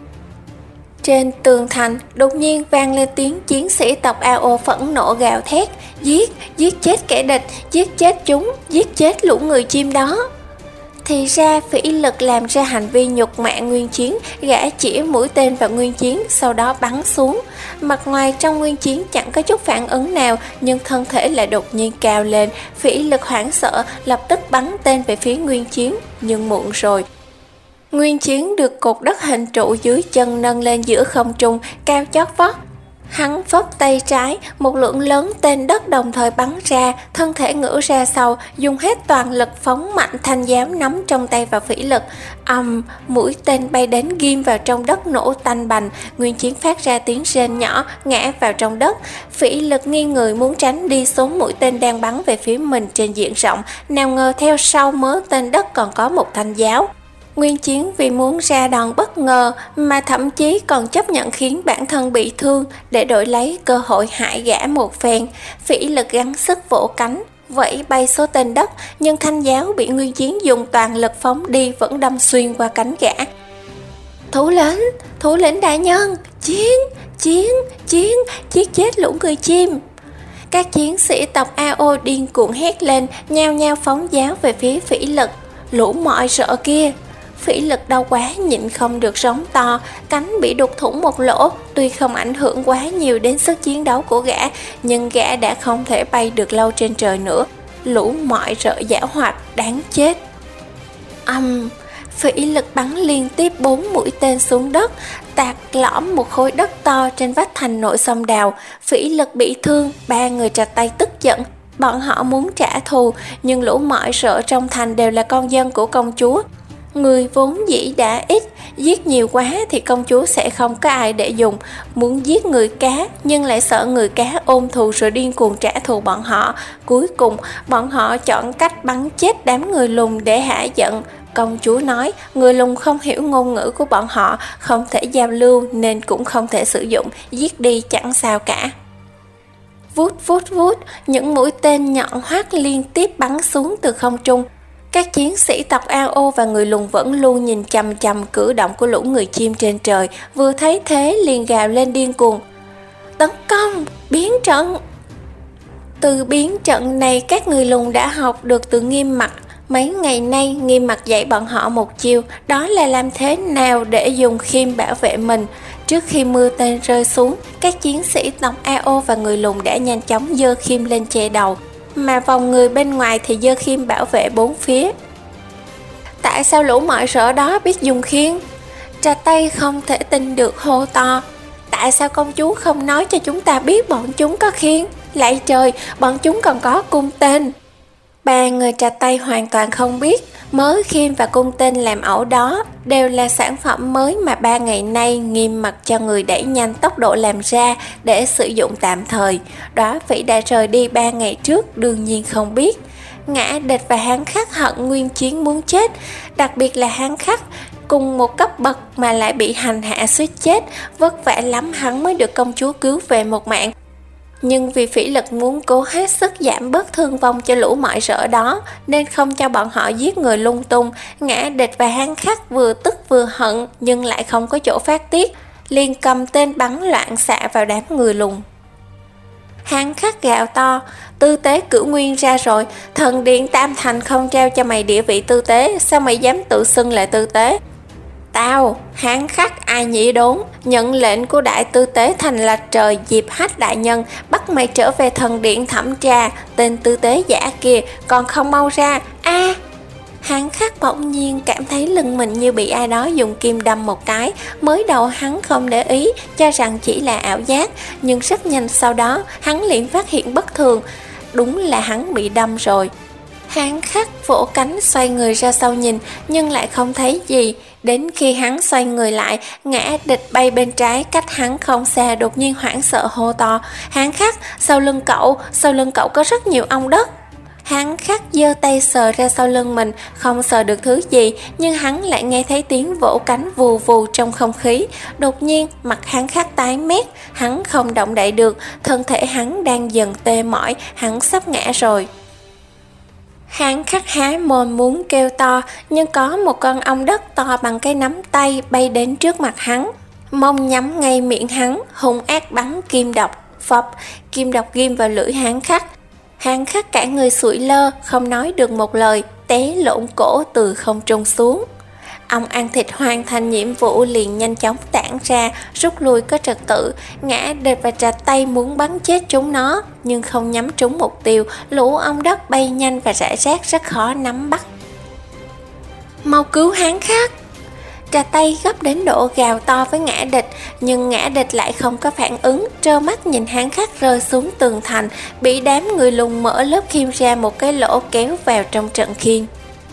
Speaker 1: Trên tường thành, đột nhiên vang lên tiếng chiến sĩ tộc a o phẫn nộ gào thét. Giết, giết chết kẻ địch, giết chết chúng, giết chết lũ người chim đó. Thì ra Phỉ Lực làm ra hành vi nhục mạ Nguyên Chiến, gã chĩa mũi tên vào Nguyên Chiến, sau đó bắn xuống. Mặt ngoài trong Nguyên Chiến chẳng có chút phản ứng nào, nhưng thân thể lại đột nhiên cao lên. Phỉ Lực hoảng sợ, lập tức bắn tên về phía Nguyên Chiến, nhưng muộn rồi. Nguyên Chiến được cột đất hình trụ dưới chân nâng lên giữa không trung, cao chót vót. Hắn phất tay trái, một lượng lớn tên đất đồng thời bắn ra, thân thể ngửa ra sau, dùng hết toàn lực phóng mạnh thanh giáo nắm trong tay vào Phỉ Lực. Ầm, mũi tên bay đến ghim vào trong đất nổ tanh bành, Nguyên Chiến phát ra tiếng rên nhỏ, ngã vào trong đất. Phỉ Lực nghiêng người muốn tránh đi xuống mũi tên đang bắn về phía mình trên diện rộng, nào ngờ theo sau mớ tên đất còn có một thanh giáo. Nguyên Chiến vì muốn ra đòn bất ngờ mà thậm chí còn chấp nhận khiến bản thân bị thương để đổi lấy cơ hội hại gã một phen. Phỉ Lực gắng sức vỗ cánh, vẫy bay số tên đất, nhưng thanh giáo bị Nguyên Chiến dùng toàn lực phóng đi vẫn đâm xuyên qua cánh gã. Thủ lĩnh, thủ lĩnh đại nhân, chiến, chiến, chiến, giết chết lũ người chim. Các chiến sĩ tộc a o điên cuồng hét lên, nhao nhao phóng giáo về phía Phỉ Lực. Lũ mọi sợ kia. Phỉ Lực đau quá nhịn không được rống to, cánh bị đục thủng một lỗ, tuy không ảnh hưởng quá nhiều đến sức chiến đấu của gã, nhưng gã đã không thể bay được lâu trên trời nữa. Lũ mọi rợ giảo hoạt, đáng chết. Âm, um, Phỉ Lực bắn liên tiếp bốn mũi tên xuống đất, tạc lõm một khối đất to trên vách thành nội sông đào. Phỉ Lực bị thương, ba người trạch tay tức giận. Bọn họ muốn trả thù, nhưng lũ mọi rợ trong thành đều là con dân của công chúa. Người vốn dĩ đã ít, giết nhiều quá thì công chúa sẽ không có ai để dùng. Muốn giết người cá nhưng lại sợ người cá ôm thù rồi điên cuồng trả thù bọn họ. Cuối cùng bọn họ chọn cách bắn chết đám người lùn để hạ giận. Công chúa nói người lùn không hiểu ngôn ngữ của bọn họ, không thể giao lưu nên cũng không thể sử dụng, giết đi chẳng sao cả. Vút vút vút, những mũi tên nhọn hoắt liên tiếp bắn xuống từ không trung. Các chiến sĩ tộc a o và người lùn vẫn luôn nhìn chằm chằm cử động của lũ người chim trên trời, vừa thấy thế liền gào lên điên cuồng. Tấn công, biến trận! Từ biến trận này các người lùn đã học được từ Nghiêm Mặt. Mấy ngày nay Nghiêm mặt dạy bọn họ một chiêu, đó là làm thế nào để dùng khiêm bảo vệ mình. Trước khi mưa tên rơi xuống, các chiến sĩ tộc a o và người lùn đã nhanh chóng giơ khiêm lên che đầu, mà vòng người bên ngoài thì giơ khiêm bảo vệ bốn phía. Tại sao lũ mọi rỡ đó biết dùng khiên? Trà Tây không thể tin được hô to. Tại sao công chúa không nói cho chúng ta biết bọn chúng có khiên? Lạy trời, bọn chúng còn có cung tên. Ba người Trà Tây hoàn toàn không biết mớ khiên và cung tên làm ẩu đó đều là sản phẩm mới mà ba ngày nay Nghiêm mặc cho người đẩy nhanh tốc độ làm ra để sử dụng tạm thời. Đóa Phỉ đã rời đi ba ngày trước, đương nhiên không biết. Ngã Địch và Hán Khắc hận nguyên chiến muốn chết, đặc biệt là Hán Khắc, cùng một cấp bậc mà lại bị hành hạ suýt chết, vất vả lắm hắn mới được công chúa cứu về một mạng. Nhưng vì Phỉ Lực muốn cố hết sức giảm bớt thương vong cho lũ mọi rỡ đó, nên không cho bọn họ giết người lung tung. Ngã Địch và Hán Khắc vừa tức vừa hận, nhưng lại không có chỗ phát tiết, liền cầm tên bắn loạn xạ vào đám người lùn. Hán Khắc gào to, tư tế cửu nguyên ra rồi, thần điện Tam Thành không trao cho mày địa vị tư tế, sao mày dám tự xưng là tư tế? Tao, Hán Khắc ai nhĩ đốn, nhận lệnh của đại tư tế Thành Lạch Trời Diệp Hách đại nhân, bắt mày trở về thần điện thẩm tra, tên tư tế giả kia còn không mau ra. A à, Hán Khắc bỗng nhiên cảm thấy lưng mình như bị ai đó dùng kim đâm một cái. Mới đầu hắn không để ý, cho rằng chỉ là ảo giác, nhưng rất nhanh sau đó hắn liền phát hiện bất thường. Đúng là hắn bị đâm rồi. Hán Khắc vỗ cánh xoay người ra sau nhìn, nhưng lại không thấy gì. Đến khi hắn xoay người lại, Ngã Địch bay bên trái cách hắn không xa đột nhiên hoảng sợ hô to, Hán Khắc, sau lưng cậu, sau lưng cậu có rất nhiều ong đất. Hán Khắc giơ tay sờ ra sau lưng mình, không sờ được thứ gì, nhưng hắn lại nghe thấy tiếng vỗ cánh vù vù trong không khí. Đột nhiên mặt Hán Khắc tái mét, hắn không động đậy được, thân thể hắn đang dần tê mỏi, hắn sắp ngã rồi. Hán Khắc há mồm muốn kêu to, nhưng có một con ong đất to bằng cái nắm tay bay đến trước mặt hắn, mông nhắm ngay miệng hắn, hung ác bắn kim độc. Phập, kim độc ghim vào lưỡi Hán Khắc. Hán Khắc cả người sụi lơ, không nói được một lời, té lộn cổ từ không trung xuống. Ong ăn thịt hoàn thành nhiệm vụ liền nhanh chóng tản ra, rút lui có trật tự. Ngã Địch và Trà Tây muốn bắn chết chúng nó, nhưng không nhắm trúng mục tiêu. Lũ ong đất bay nhanh và rải rác, rất khó nắm bắt. Mau cứu Hán Khắc! Trà Tây gấp đến độ gào to với Ngã Địch, nhưng Ngã Địch lại không có phản ứng, trơ mắt nhìn Hán Khắc rơi xuống tường thành, bị đám người lùn mở lớp khiên ra một cái lỗ kéo vào trong trận khiên.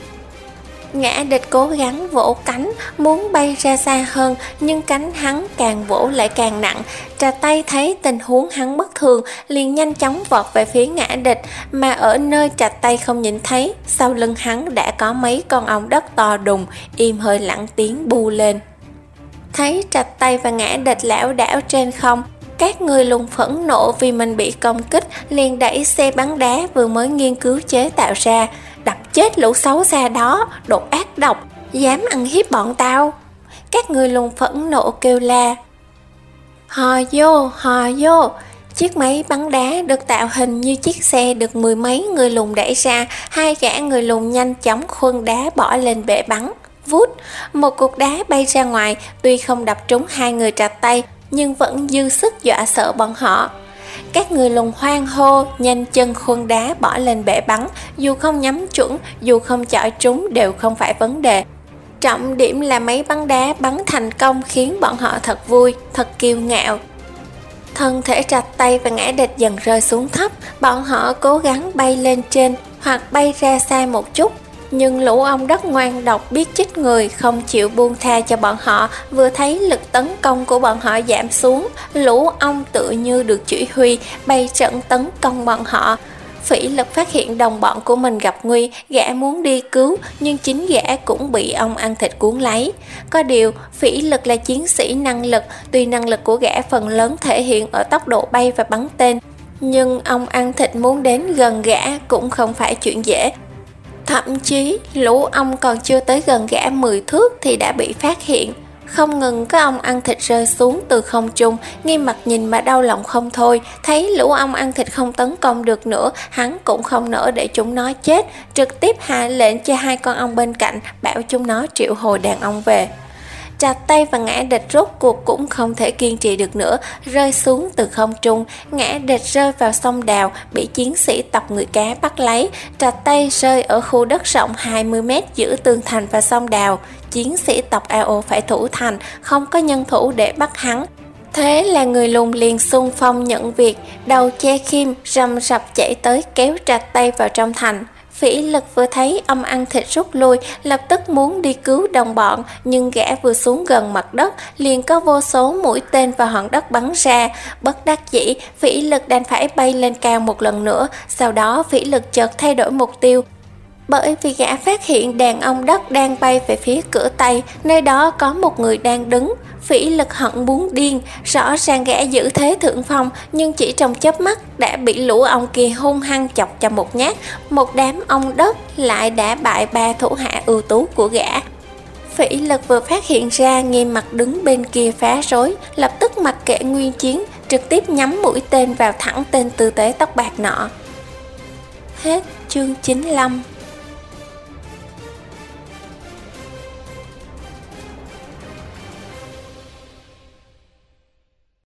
Speaker 1: Ngã Địch cố gắng vỗ cánh, muốn bay ra xa hơn, nhưng cánh hắn càng vỗ lại càng nặng. Trà Tây thấy tình huống hắn bất thường, liền nhanh chóng vọt về phía Ngã Địch, mà ở nơi Trà Tây không nhìn thấy, sau lưng hắn đã có mấy con ong đất to đùng, im hơi lặng tiếng bu lên. Thấy Trà Tây và Ngã Địch lảo đảo trên không, các người lùn phẫn nộ vì mình bị công kích, liền đẩy xe bắn đá vừa mới nghiên cứu chế tạo ra, đập chết lũ xấu xa đó, đồ ác độc, dám ăn hiếp bọn tao. Các người lùn phẫn nộ kêu la. Hò vô, hò vô. Chiếc máy bắn đá được tạo hình như chiếc xe được mười mấy người lùn đẩy ra, hai gã người lùn nhanh chóng khuân đá bỏ lên bệ bắn. Vút, một cục đá bay ra ngoài, tuy không đập trúng hai người Trà Tây, nhưng vẫn dư sức dọa sợ bọn họ. Các người lùn hoang hô, nhanh chân khuân đá bỏ lên bệ bắn, dù không nhắm chuẩn, dù không chọi trúng đều không phải vấn đề. Trọng điểm là máy bắn đá bắn thành công khiến bọn họ thật vui, thật kiêu ngạo. Thân thể Trà Tây và Ngã Địch dần rơi xuống thấp, bọn họ cố gắng bay lên trên hoặc bay ra xa một chút. Nhưng lũ ong đất ngoan độc biết chích người, không chịu buông tha cho bọn họ. Vừa thấy lực tấn công của bọn họ giảm xuống, lũ ong tự như được chỉ huy bay trận tấn công bọn họ. Phỉ Lực phát hiện đồng bọn của mình gặp nguy, gã muốn đi cứu, nhưng chính gã cũng bị ong ăn thịt cuốn lấy. Có điều, Phỉ Lực là chiến sĩ năng lực, tuy năng lực của gã phần lớn thể hiện ở tốc độ bay và bắn tên, nhưng ong ăn thịt muốn đến gần gã cũng không phải chuyện dễ. Thậm chí, lũ ong còn chưa tới gần gã mười thước thì đã bị phát hiện. Không ngừng có ong ăn thịt rơi xuống từ không trung, Nghiêm Mặt nhìn mà đau lòng không thôi. Thấy lũ ong ăn thịt không tấn công được nữa, hắn cũng không nỡ để chúng nó chết, trực tiếp hạ lệnh cho hai con ong bên cạnh, bảo chúng nó triệu hồi đàn ong về. Trạch Tây và Ngã Địch rốt cuộc cũng không thể kiên trì được nữa, rơi xuống từ không trung. Ngã Địch rơi vào sông Đào, bị chiến sĩ tộc người cá bắt lấy. Trạch Tây rơi ở khu đất rộng hai mươi mét giữa tường thành và sông Đào. Chiến sĩ tộc a o phải thủ thành, không có nhân thủ để bắt hắn. Thế là người lùn liền xung phong nhận việc, đầu che khiêm rầm rập chạy tới kéo Trạch Tây vào trong thành. Phỉ Lực vừa thấy ong ăn thịt rút lui, lập tức muốn đi cứu đồng bọn, nhưng gã vừa xuống gần mặt đất, liền có vô số mũi tên vào hòn đất bắn ra. Bất đắc dĩ, Phỉ Lực đành phải bay lên cao một lần nữa, sau đó Phỉ Lực chợt thay đổi mục tiêu. Bởi vì gã phát hiện đàn ong đất đang bay về phía cửa Tây, nơi đó có một người đang đứng. Phỉ Lực hận muốn điên, rõ ràng gã giữ thế thượng phong, nhưng chỉ trong chớp mắt đã bị lũ ong kia hung hăng chọc cho một nhát. Một đám ong đất lại đã bại ba thủ hạ ưu tú của gã. Phỉ Lực vừa phát hiện ra Nghiêm Mặt đứng bên kia phá rối, lập tức mặc kệ nguyên chiến, trực tiếp nhắm mũi tên vào thẳng tên tư tế tóc bạc nọ. Hết chương chín mươi lăm.